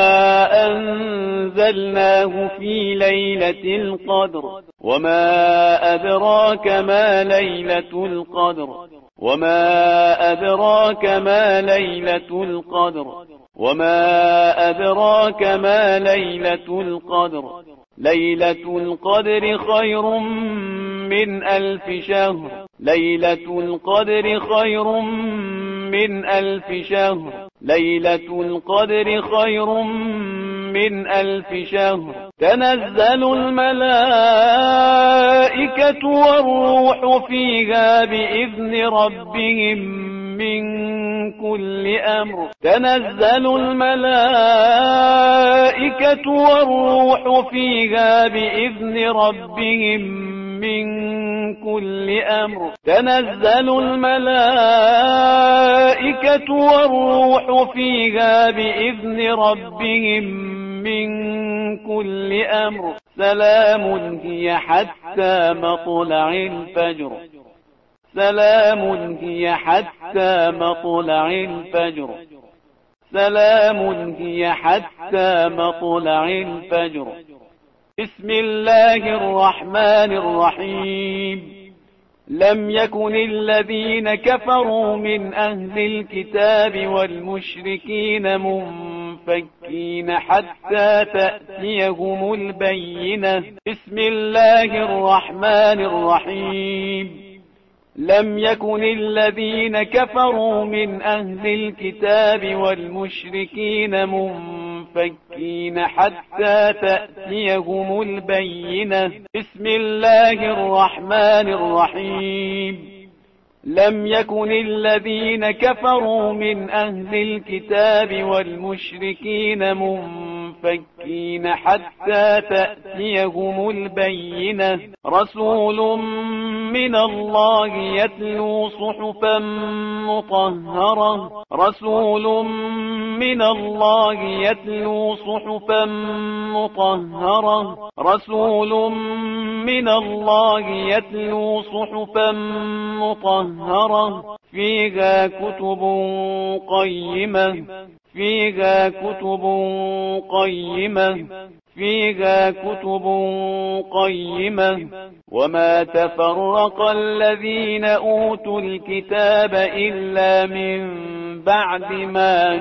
أنزلناه في ليلة القدر وما أدراك ما ليلة القدر وما أدراك ما ليلة القدر وما أدراك ما ليلة القدر ليلة القدر خير من ألف شهر ليلة القدر خير من ألف شهر ليلة القدر خير من ألف شهر تنزل الملائكة والروح فيها بإذن ربهم من كل أمر تنزل الملائكة والروح فيها بإذن ربهم من كل أمر تنزل الملائكة والروح فيها بإذن ربهم من كل أمر سلام هي حتى مطلع الفجر سلام هي حتى مطلع الفجر سلام هي حتى مطلع الفجر بسم الله الرحمن الرحيم لم يكن الذين كفروا من أهل الكتاب والمشركين منفكين حتى تأتيهم البينة بسم الله الرحمن الرحيم لم يكن الذين كفروا من أهل الكتاب والمشركين منفكين حتى تأتيهم البينة بسم الله الرحمن الرحيم لم يكن الذين كفروا من أهل الكتاب والمشركين منفكين حتى تأتيهم البينة رسول من الله يتلو صحفا مطهرة رسول من الله يتلو صحفا مطهرة رسول من الله يتلو صحفا مطهرة فيها كتب قيمة فيها كتب قيمة فيها كتب قيمة وما تفرق الذين أوتوا الكتاب إلا من بعد ما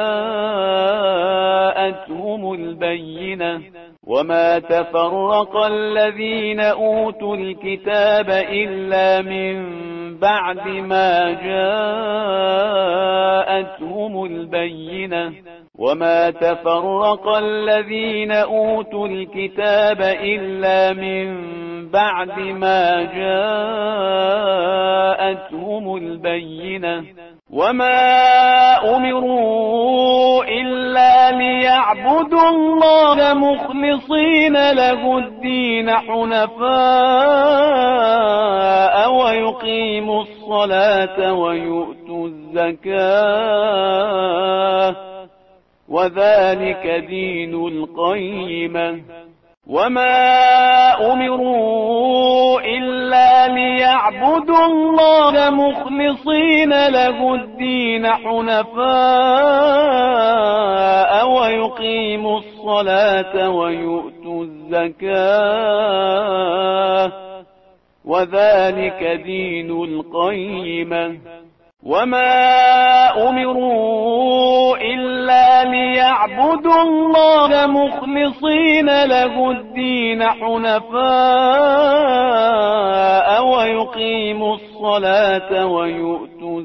جاءتهم البينة وما تفرق الذين أوتوا الكتاب إلا من بعد ما جاءتهم البينة وما تفرق الذين أوتوا الكتاب إلا من بعد ما جاءتهم البينة وما أمروا إلا ليعبدوا الله مخلصين له الدين حنفاء ويقيموا الصلاة ويؤتوا الزكاة وذلك دين القيمة وما أمروا إلا ليعبدوا الله مخلصين له الدين حنفاء ويقيموا الصلاة ويؤتوا الزكاة وذلك دين القيمة وما أمروا إلا ليعبدوا الله مخلصين له الدين حنفاء ويقيموا الصلاة ويؤتوا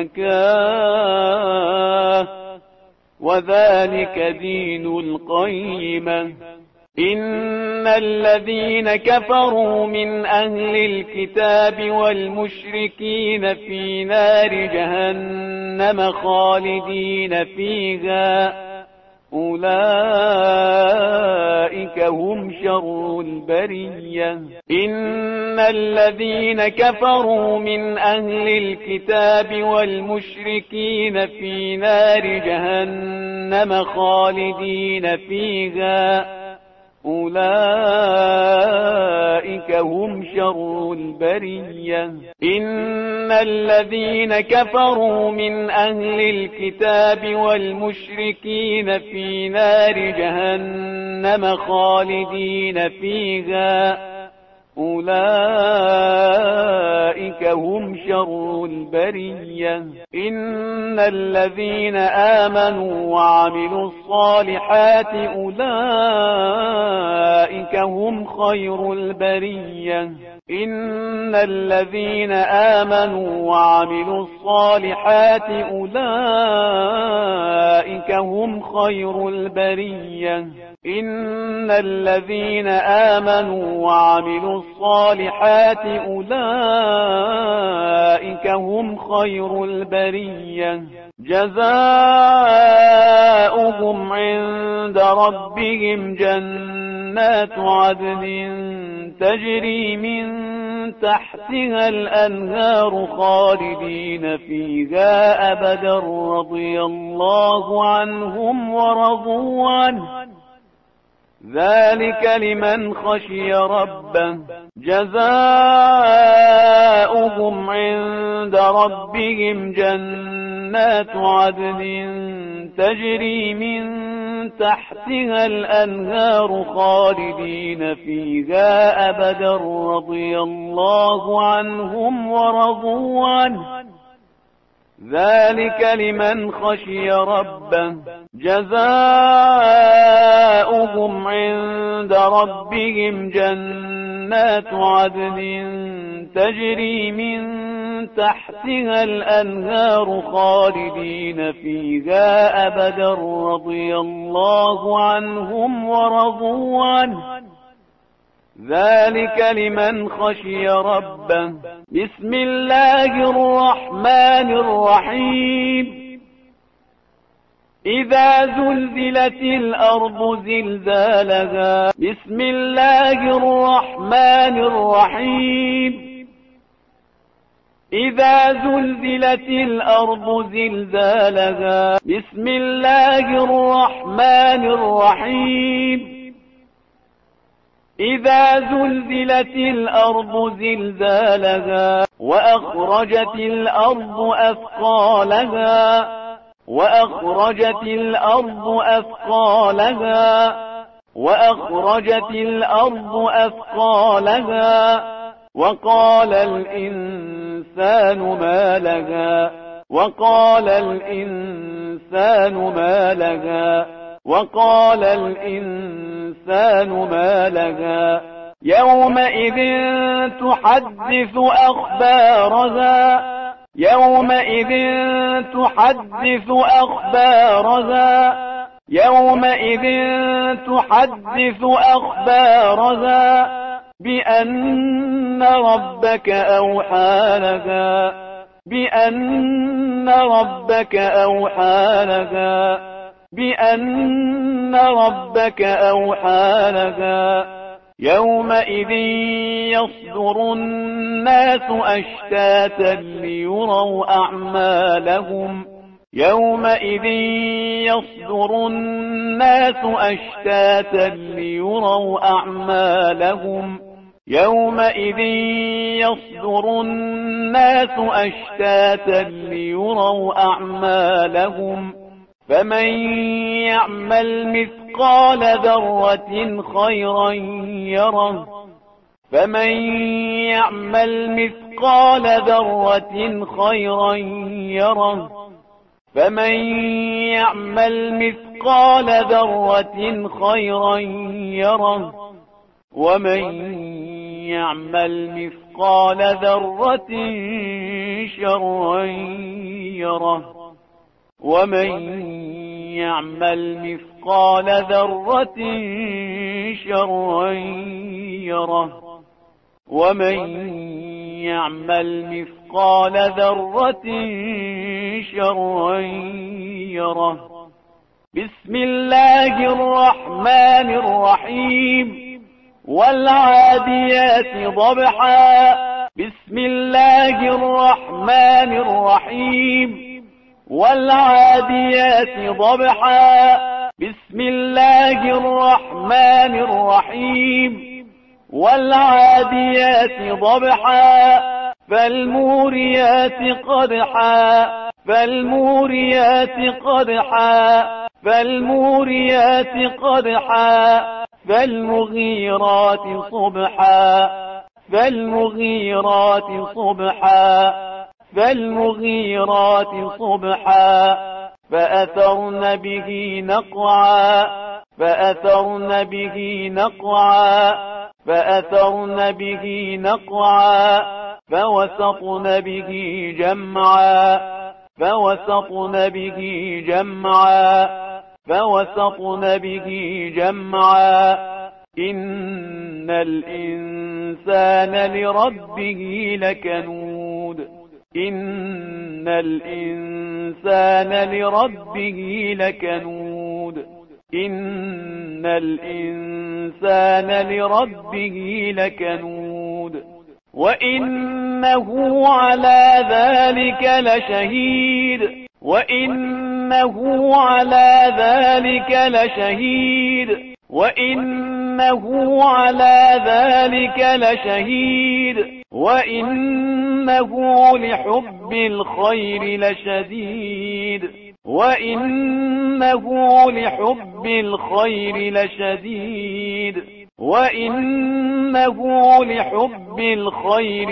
الزكاة وذلك دين القيمة إن الذين كفروا من أهل الكتاب والمشركين في نار جهنم خالدين فيها أولئك هم شر البرية إن الذين كفروا من أهل الكتاب والمشركين في نار جهنم خالدين فيها أولئك هم شر البرية إن الذين كفروا من أهل الكتاب والمشركين في نار جهنم خالدين فيها أولئك هم شر البرية إن الذين آمنوا وعملوا الصالحات أولئك هم خير البرية إن الذين آمنوا وعملوا الصالحات أولئك هم خير البرية إن الذين آمنوا وعملوا الصالحات أولئك هم خير البرية جزاؤهم عند ربهم جنات عدن تجري من تحتها الأنهار خالدين فيها أبدا رضي الله عنهم ورضوا عنه ذلك لمن خشي ربه جزاؤهم عند ربهم جنات عدن تجري من تحتها الأنهار خالدين فيها أبدا رضي الله عنهم ورضوا عنه ذلك لمن خشي ربه جزاؤهم عند ربهم جنات عدن تجري من تحتها الأنهار خالدين فيها أبدا رضي الله عنهم ورضوا عنه ذلك لمن خشي ربه بسم الله الرحمن الرحيم إذا زلزلت الأرض زلزالها بسم الله الرحمن الرحيم إذا زلزلت الأرض زلزالها بسم الله الرحمن الرحيم إذا زلزلت الأرض زلزالها وأخرجت الأرض أثقالها وأخرجت الأرض أثقالها وأخرجت الأرض أثقالها وقال الإنسان ما لها وقال الإنسان ما لها وقال الإنسان ما لها يومئذ تحدث أخبارها يومئذ تحدث أخبارها يومئذ تحدث أخبارها بأن ربك أوحى لها بأن ربك أوحى لها بأن ربك أوحى لها يومئذ يصدر الناس أشتاتا ليروا أعمالهم يومئذ يصدر الناس أشتاتا ليروا أعمالهم يومئذ يصدر الناس أشتاتا ليروا أعمالهم فمن يعمل مثقال ذرة خيرا يره فمن يعمل مثقال ذرة خيرا يره فمن يعمل مثقال ذرة خيرا يره ومن يعمل مثقال ذرة شرا يره ومن يعمل مثقال ذرة شرا يره ومن يعمل مثقال ذرة شرا يره بسم الله الرحمن الرحيم والعاديات ضبحا بسم الله الرحمن الرحيم والعاديات ضبحا بسم الله الرحمن الرحيم والعاديات ضبحا فالموريات قدحا فالموريات قدحا فالموريات قدحا فالمغيرات صبحا فالمغيرات صبحا فالمغيرات صبحا فأثرن به نقعا فأثرن به نقعا فأثرن به نقعا فوسطن به جمعا فوسطن به جمعا فوسطن به جمعا إن الإنسان لربه لكنود إن الإنسان لربه لكنود إن الإنسان لربه لكنود وإنه على ذلك لشهيد وإنه على ذلك لشهيد وإنه على ذلك لشهيد وإنه لحب الخير لشديد وإنه لحب الخير لشديد وإنه لحب الخير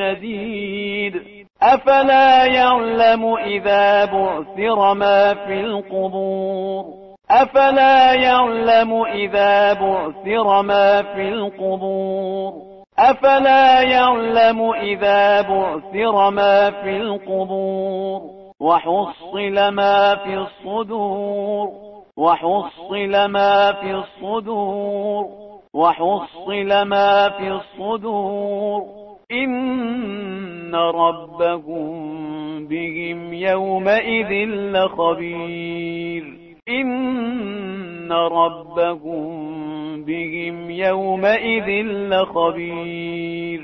لشديد أفلا يعلم إذا بعثر ما في القبور أفلا يعلم إذا بعثر ما في القبور أفلا يعلم إذا بعثر ما في القبور وحصل ما في الصدور وحصل ما في الصدور وحصل ما في الصدور إن ربهم بهم يومئذ لخبير إن ربهم بهم يومئذ لخبير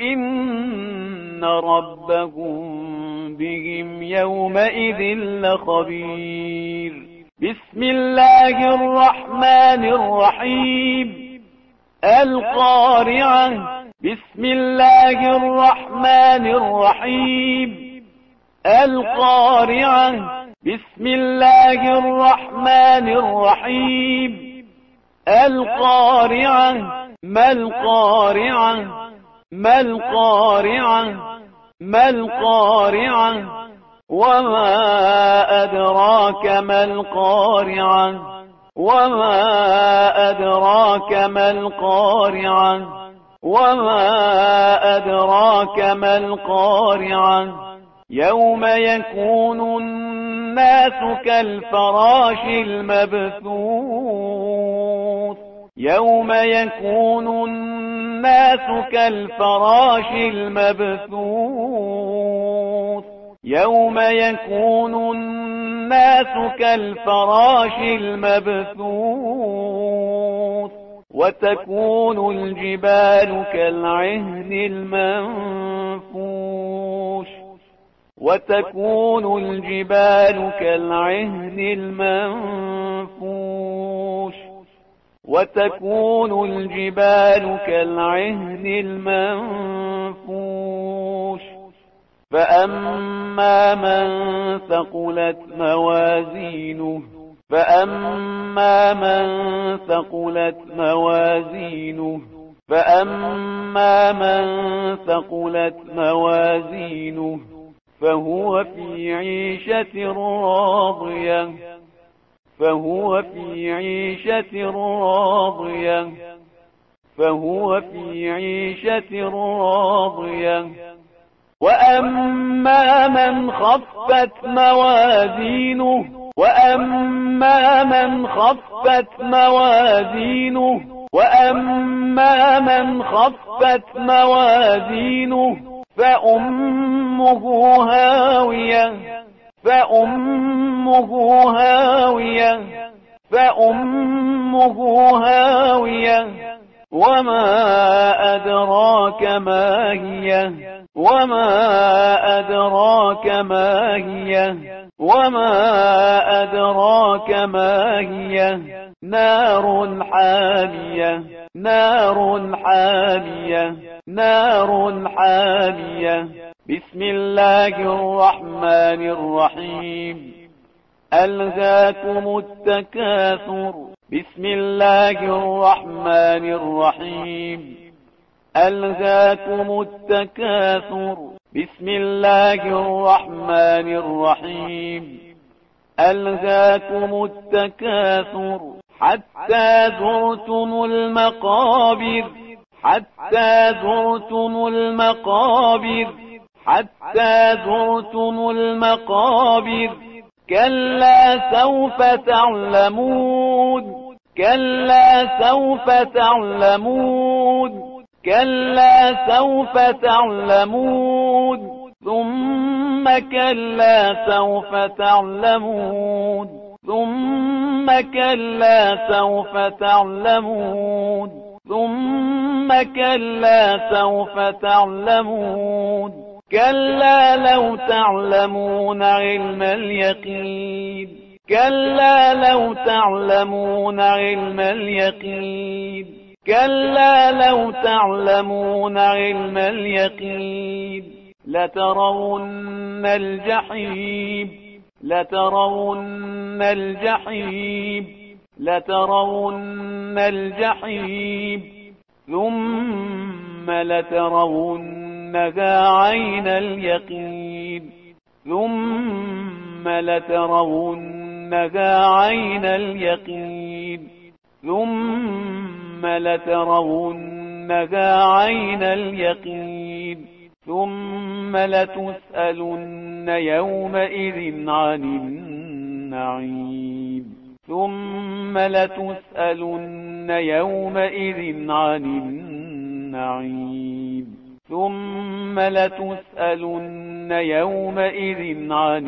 إن ربهم بهم يومئذ لخبير بسم الله الرحمن الرحيم القارعة بسم الله الرحمن الرحيم القارعة بسم الله الرحمن الرحيم القارعة ما القارعة ما القارعة ما القارعة وما أدراك ما القارعة وما أدراك ما القارعة وما أدراك ما القارعة يوم يكون الناس كالفراش المبثوث يوم يكون الناس كالفراش المبثوث يوم يكون الناس كالفراش المبثوث وتكون الجبال كالعهن المنفوش وتكون الجبال كالعهن المنفوش وتكون الجبال كالعهن المنفوش فأما من ثقلت موازينه فأما من ثقلت موازينه فأما من ثقلت موازينه فهو في عيشة راضية فهو في عيشة راضية فهو في عيشة راضية وأما من خفت موازينه وأما من خفت موازينه وأما من خفت موازينه فأمه هاوية فأمه هاوية فأمه هاوية وما أدراك ما هي وما أدراك ما هي وما أدراك ما هي نار حامية نار حامية نار حامية بسم الله الرحمن الرحيم ألهاكم التكاثر بسم الله الرحمن الرحيم ألهاكم التكاثر بسم الله الرحمن الرحيم ألهاكم التكاثر حتى زرتم المقابر حتى زرتم المقابر حتى زرتم المقابر كلا سوف تعلمون كلا سوف تعلمون كلا سوف تعلمون ثم كلا سوف تعلمون ثم كلا سوف تعلمون ثم كلا سوف تعلمون كلا لو تعلمون علم اليقين كلا لو تعلمون علم اليقين كلا لو تعلمون علم اليقين لترون الجحيم لترون الجحيم لترون الجحيم ثم لترونها عين اليقين ثم لترونها عين اليقين ثم لترونها عين اليقين ثم لتسألن يومئذ عن النعيم ثم لتسألن يومئذ عن النعيم ثم لتسألن يومئذ عن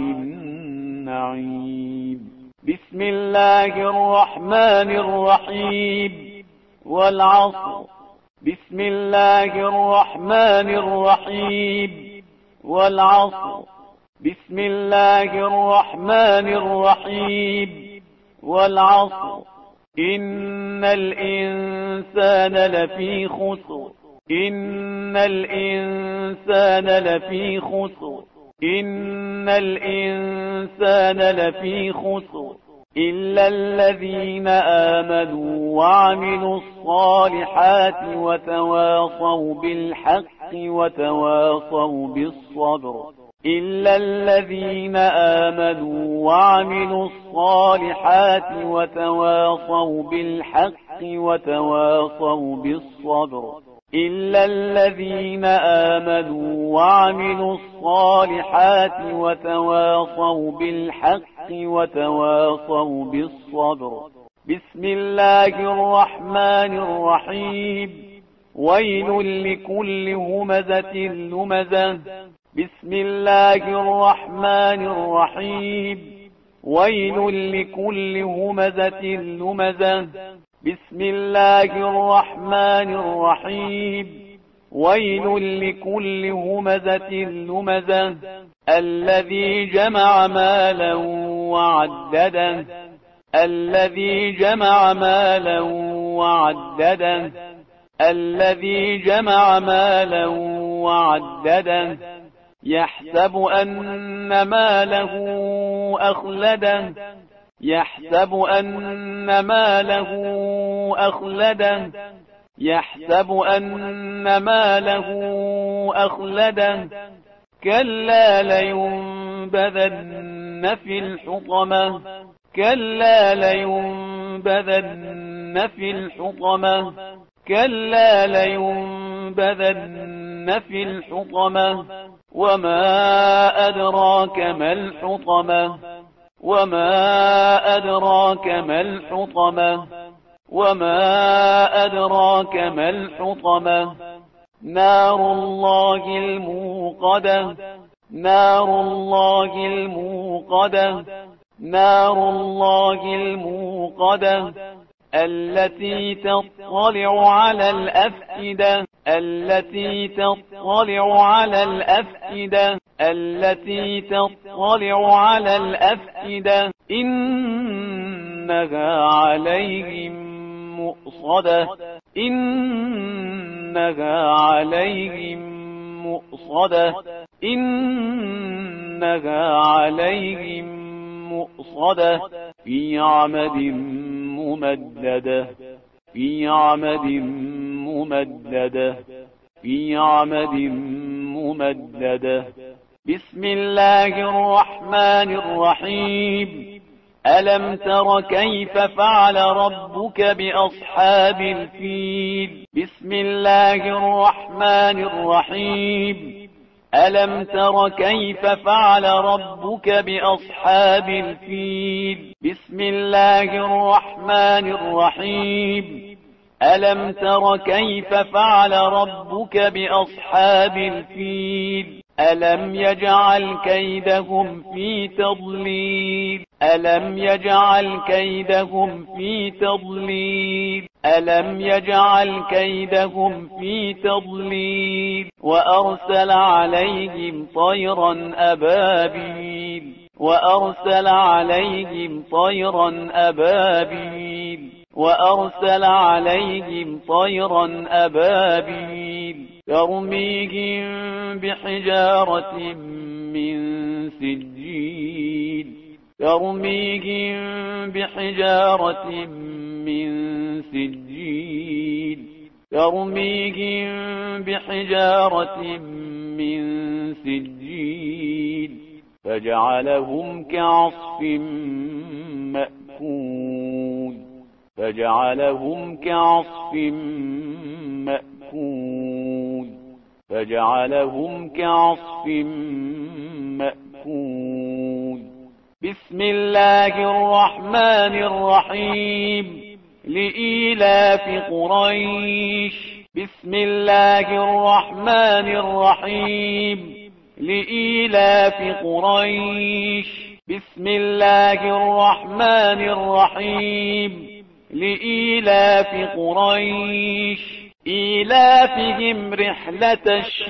النعيم بسم الله الرحمن الرحيم والعصر بسم الله الرحمن الرحيم والعصر بسم الله الرحمن الرحيم والعصر إن الإنسان لفي خسر إن الإنسان لفي خسر إن الإنسان لفي خسر إلا الذين آمنوا وعملوا الصالحات وتواصوا بالحق وتواصوا بالصبر إلا الذين آمنوا وعملوا الصالحات وتواصوا بالحق وتواصوا بالصبر إلا الذين آمنوا وعملوا الصالحات وتواصوا بالحق وتواصوا بالصبر. بسم الله الرحمن الرحيم. ويل لكل همزة لمزة. بسم الله الرحمن الرحيم. ويل لكل همزة لمزة. بسم الله الرحمن الرحيم. ويل لكل همزة لمزة. الذي جمع مالا وعدده. الذي جمع مالا وعدده. الذي جمع مالا وعدده. يحسب أن ماله أخلده. يحسب أن ماله أخلده. يحسب أن ماله أخلده. كلا لينبذن في الحطمة. كلا لينبذن في الحطمة. كلا لينبذن في الحطمة. وما أدراك ما الحطمة. وما أدراك ما الحطمة. وما أدراك ما الحطمة. نار الله الموقدة. نار الله الموقدة. نار الله الموقدة. التي تطلع على الأفئدة. التي تطلع على الأفئدة. التي تطلع على الأفئدة. إنها عليهم مؤصدة. إنها عليهم مؤصدة. إنها عليهم مؤصدة. في عمد ممددة. في عمد ممددة. في عمد ممددة. بسم الله الرحمن الرحيم. ألم تر كيف فعل ربك بأصحاب الفيل. بسم الله الرحمن الرحيم. ألم تر كيف فعل ربك بأصحاب الفيل. بسم الله الرحمن الرحيم. ألم تر كيف فعل ربك بأصحاب الفيل. ألم يجعل كيدهم في تضليل. ألم يجعل كيدهم في تضليل. ألم يجعل كيدهم في تضليل. وأرسل عليهم طيرا أبابيل. وأرسل عليهم طيرا أبابيل. وأرسل عليهم طيرا أبابيل. ترميهم بحجارة من سجيل. ترميهم بحجارة من سجيل. ترميهم بحجارة من سجيل. فجعلهم كعصف مأكول. فجعلهم كعصف مأكول. فجعلهم كعصف مأكول. بسم الله الرحمن الرحيم. لإيلاف قريش. بسم الله الرحمن الرحيم. لإيلاف قريش. بسم الله الرحمن الرحيم. لإيلاف قريش. إيلافهم رحلة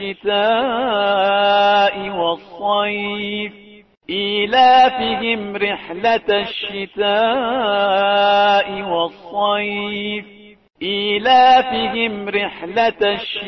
الشتاء والصيف. إيلافهم رحلة الشتاء والصيف. إيلافهم رحلة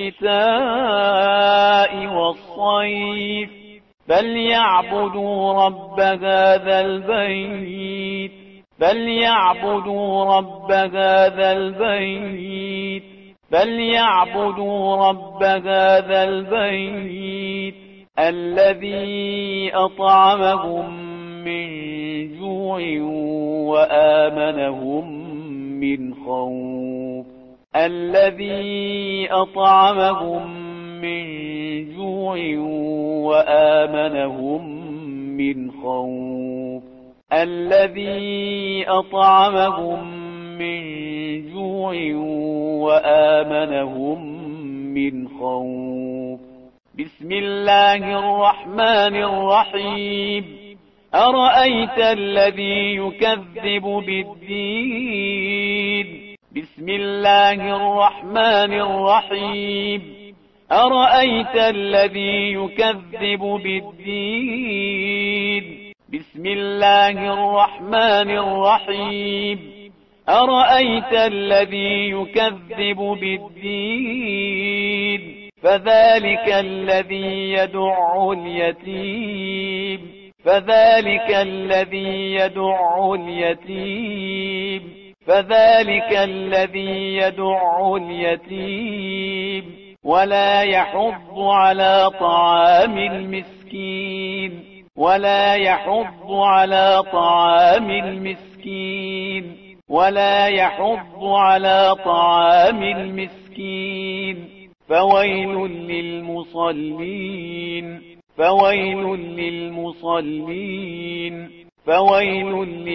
الشتاء والصيف. فليعبدوا رب هذا البيت. فليعبدوا رب هذا البيت. فليعبدوا رب هذا البيت. الذي أطعمهم من جوع وآمنهم من خوف. الذي أطعمهم من جوع وآمنهم من خوف. الذي أطعمهم من جوع وآمنهم من خوف. بسم الله الرحمن الرحيم. أرأيت الذي يكذب بالدين. بسم الله الرحمن الرحيم. أرأيت الذي يكذب بالدين. بسم الله الرحمن الرحيم. أرأيت الذي يكذب بالدين. فذلك الذي يدع اليتيم. فذلك الذي يدع اليتيم. فذلك الذي يدع اليتيم ولا يحض على طعام المسكين. ولا يحض على طعام المسكين. ولا يحض على طعام المسكين. فويل للمصلين. فويل للمصلين. فويل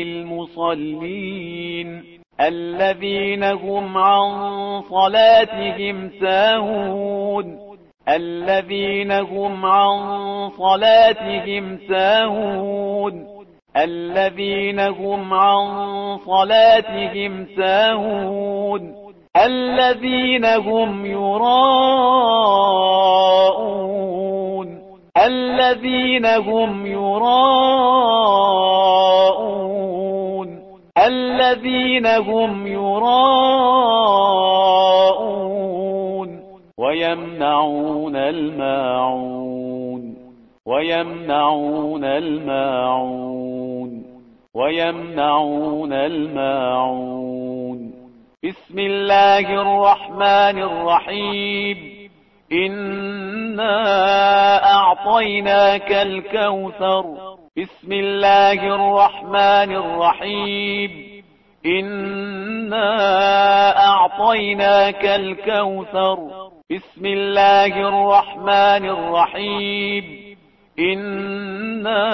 للمصلين الذين هم عن صلاتهم ساهون. الذين هم عن صلاتهم ساهون. الذين هم عن صلاتهم ساهون الذين هم يراءون. الذين هم يراءون. الذين هم يراءون ويمنعون الماعون. ويمنعون الماعون. ويمنعون الماعون. بسم الله الرحمن الرحيم. إنا أعطيناك الكوثر. بسم الله الرحمن الرحيم. إنا أعطيناك الكوثر. بسم الله الرحمن الرحيم. إنا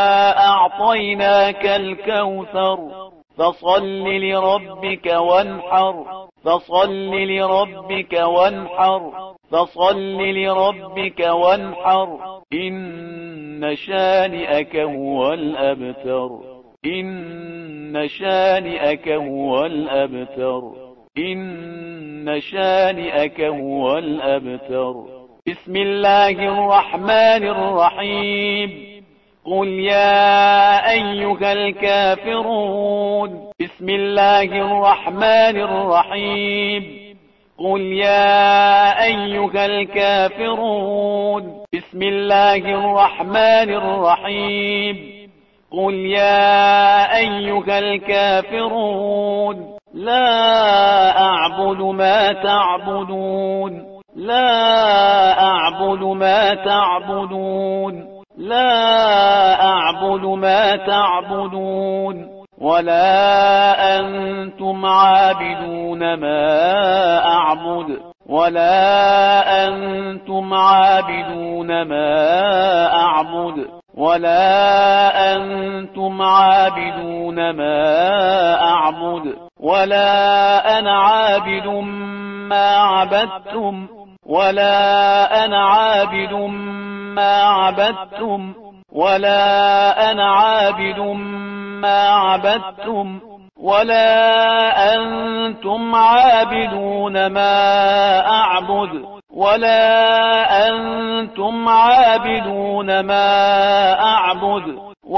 أعطيناك الكوثر. فصل لربك وانحر. فصل لربك وانحر. فصل لربك وانحر. إن شانئك هو الأبتر. إن شانئك هو الأبتر. إن شانئك هو الأبتر. بسم الله الرحمن الرحيم. قل يا أيها الكافرون. بسم الله الرحمن الرحيم. قل يا أيها الكافرون. بسم الله الرحمن الرحيم. قل يا أيها الكافرون. لا أعبد ما تعبدون. لا أعبد ما تعبدون. لا أعبد ما تعبدون ولا أنتم عابدون ما أعبد. ولا أنتم عابدون ما أعبد. ولا أنتم عابدون ما أعبد. ولا أنا عابد ما عبدتم. ولا أنا عابد ما عبدتم. ولا أنا عابد ما عبدتم. ولا أنتم عابدون ما أعبد. ولا أنتم عابدون ما أعبد.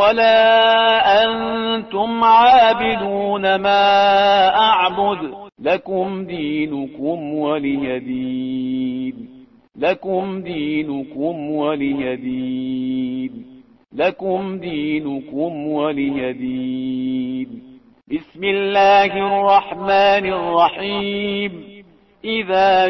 ولا أنتم عابدون ما أعبد. لكم دينكم ولي دين. لكم دينكم ولي دين. لكم دينكم ولي دين. بسم الله الرحمن الرحيم. إذا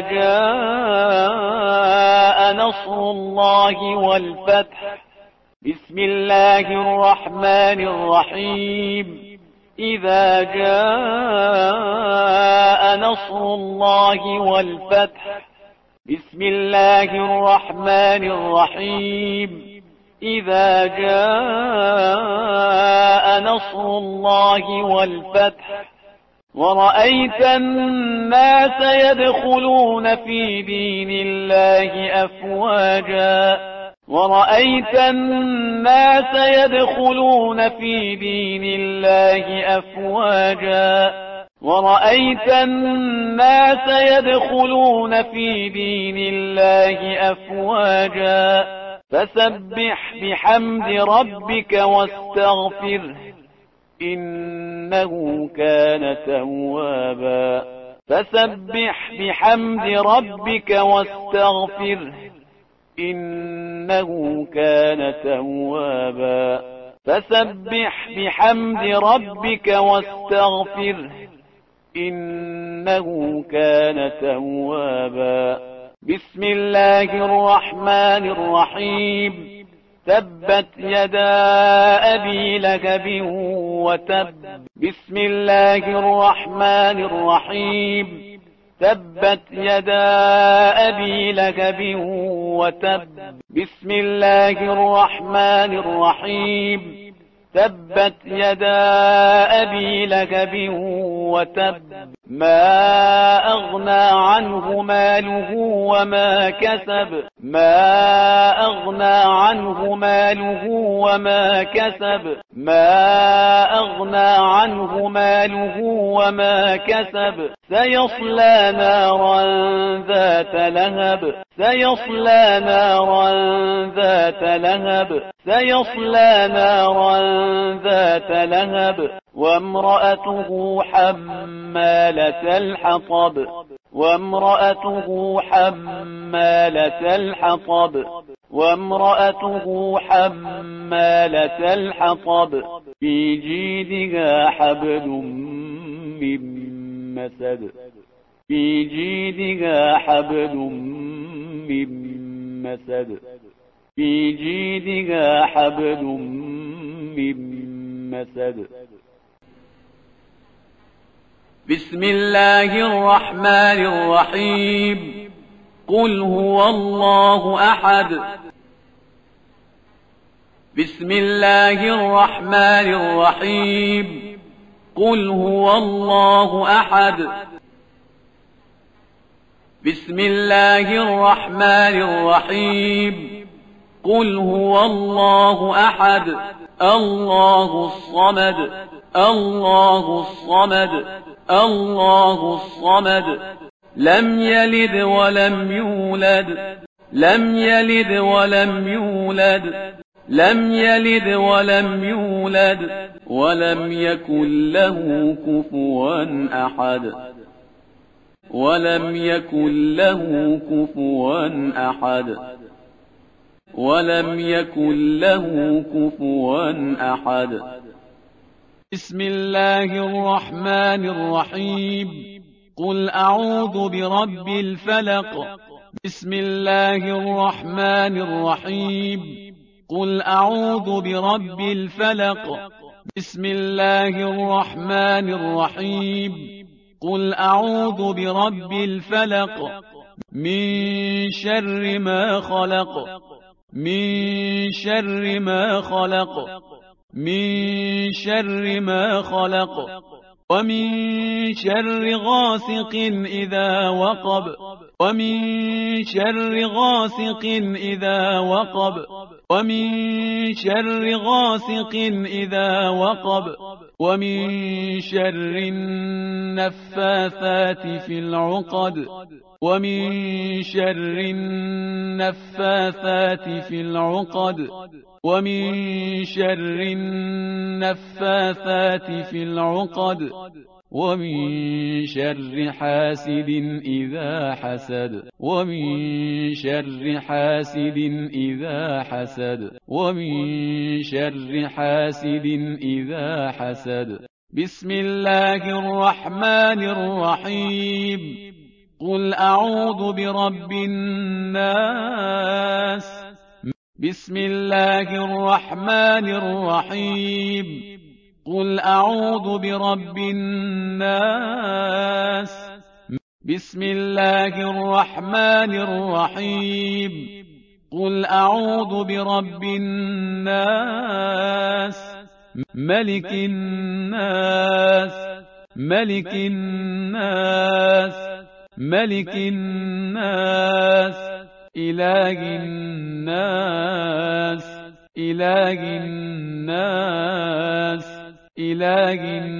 جاء نصر الله والفتح. بسم الله الرحمن الرحيم. إذا جاء نصر الله والفتح. بسم الله الرحمن الرحيم. إذا جاء نصر الله والفتح ورأيت الناس يدخلون في دين الله أفواجا ورأيت الناس يدخلون في دين الله أفواجا ورأيت الناس يدخلون في دين الله أفواجا فسبح بحمد ربك واستغفره إنه كان توابا فسبح بحمد ربك واستغفره إنه كان توابا فسبح بحمد ربك واستغفره إنه كان توابا بسم الله الرحمن الرحيم تبت يدا أبي لهب وتب بسم الله الرحمن الرحيم تبت يدا أبي لهب وتب بسم الله الرحمن الرحيم تبت يدا أبي لهب وتب ما أغنى عنه ماله وما كسب ما أغنى عنه ماله وما كسب ما أغنى عنه ماله وما كسب سيصلى نارا ذات لهب سيصلى نارا ذات لهب سيصلى نارا ذات لهب وامرأته حمالة الحطب وامرأته حمالة الحطب وامرأته حمالة الحطب في جيدها حبل من مسد في جيدها حبل من مسد في جيدها حبل من مسد بسم الله الرحمن الرحيم قل هو الله أحد بسم الله الرحمن الرحيم قل هو الله أحد بسم الله الرحمن الرحيم قل هو الله أحد الله الصمد الله الصمد الله الصمد لم يلد ولم يولد لم يلد ولم يولد لم يلد ولم يولد ولم يكن له كفوا أحد ولم يكن له كفوا أحد ولم يكن له كفوا أحد بسم الله الرحمن الرحيم قل أعوذ برب الفلق بسم الله الرحمن الرحيم قل أعوذ برب الفلق بسم الله الرحمن الرحيم قل أعوذ برب الفلق من شر ما خلق من شر ما خلق من شر ما خلق ومن شر غاسق إذا وقب ومن شر غاسق إذا وقب ومن شر غاسق إذا وقب ومن شر النفاثات في العقد ومن شر النفاثات في العقد ومن شر النفاثات في العقد ومن شر حاسد إذا حسد ومن شر حاسد إذا حسد ومن شر حاسد إذا حسد بسم الله الرحمن الرحيم قل أعوذ برب الناس بسم الله الرحمن الرحيم قل أعوذ برب الناس بسم الله الرحمن الرحيم قل أعوذ برب الناس ملك الناس ملك الناس ملك الناس إله الناس إله الناس إله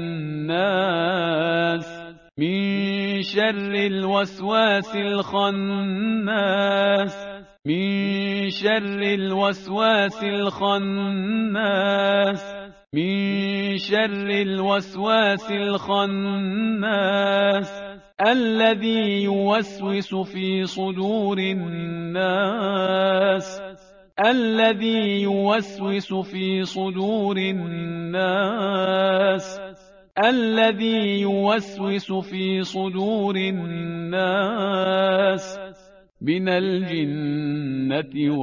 الناس من شر الوسواس الخناس من شر الوسواس الخناس من شر الوسواس الخناس الذي يوسوس في صدور الناس الذي يوسوس في صدور الناس الذي يوسوس في صدور الناس من الجنة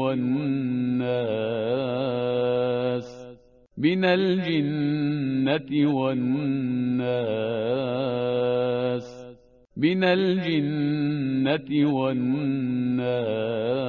والناس من الجنة والناس من الجنة والناس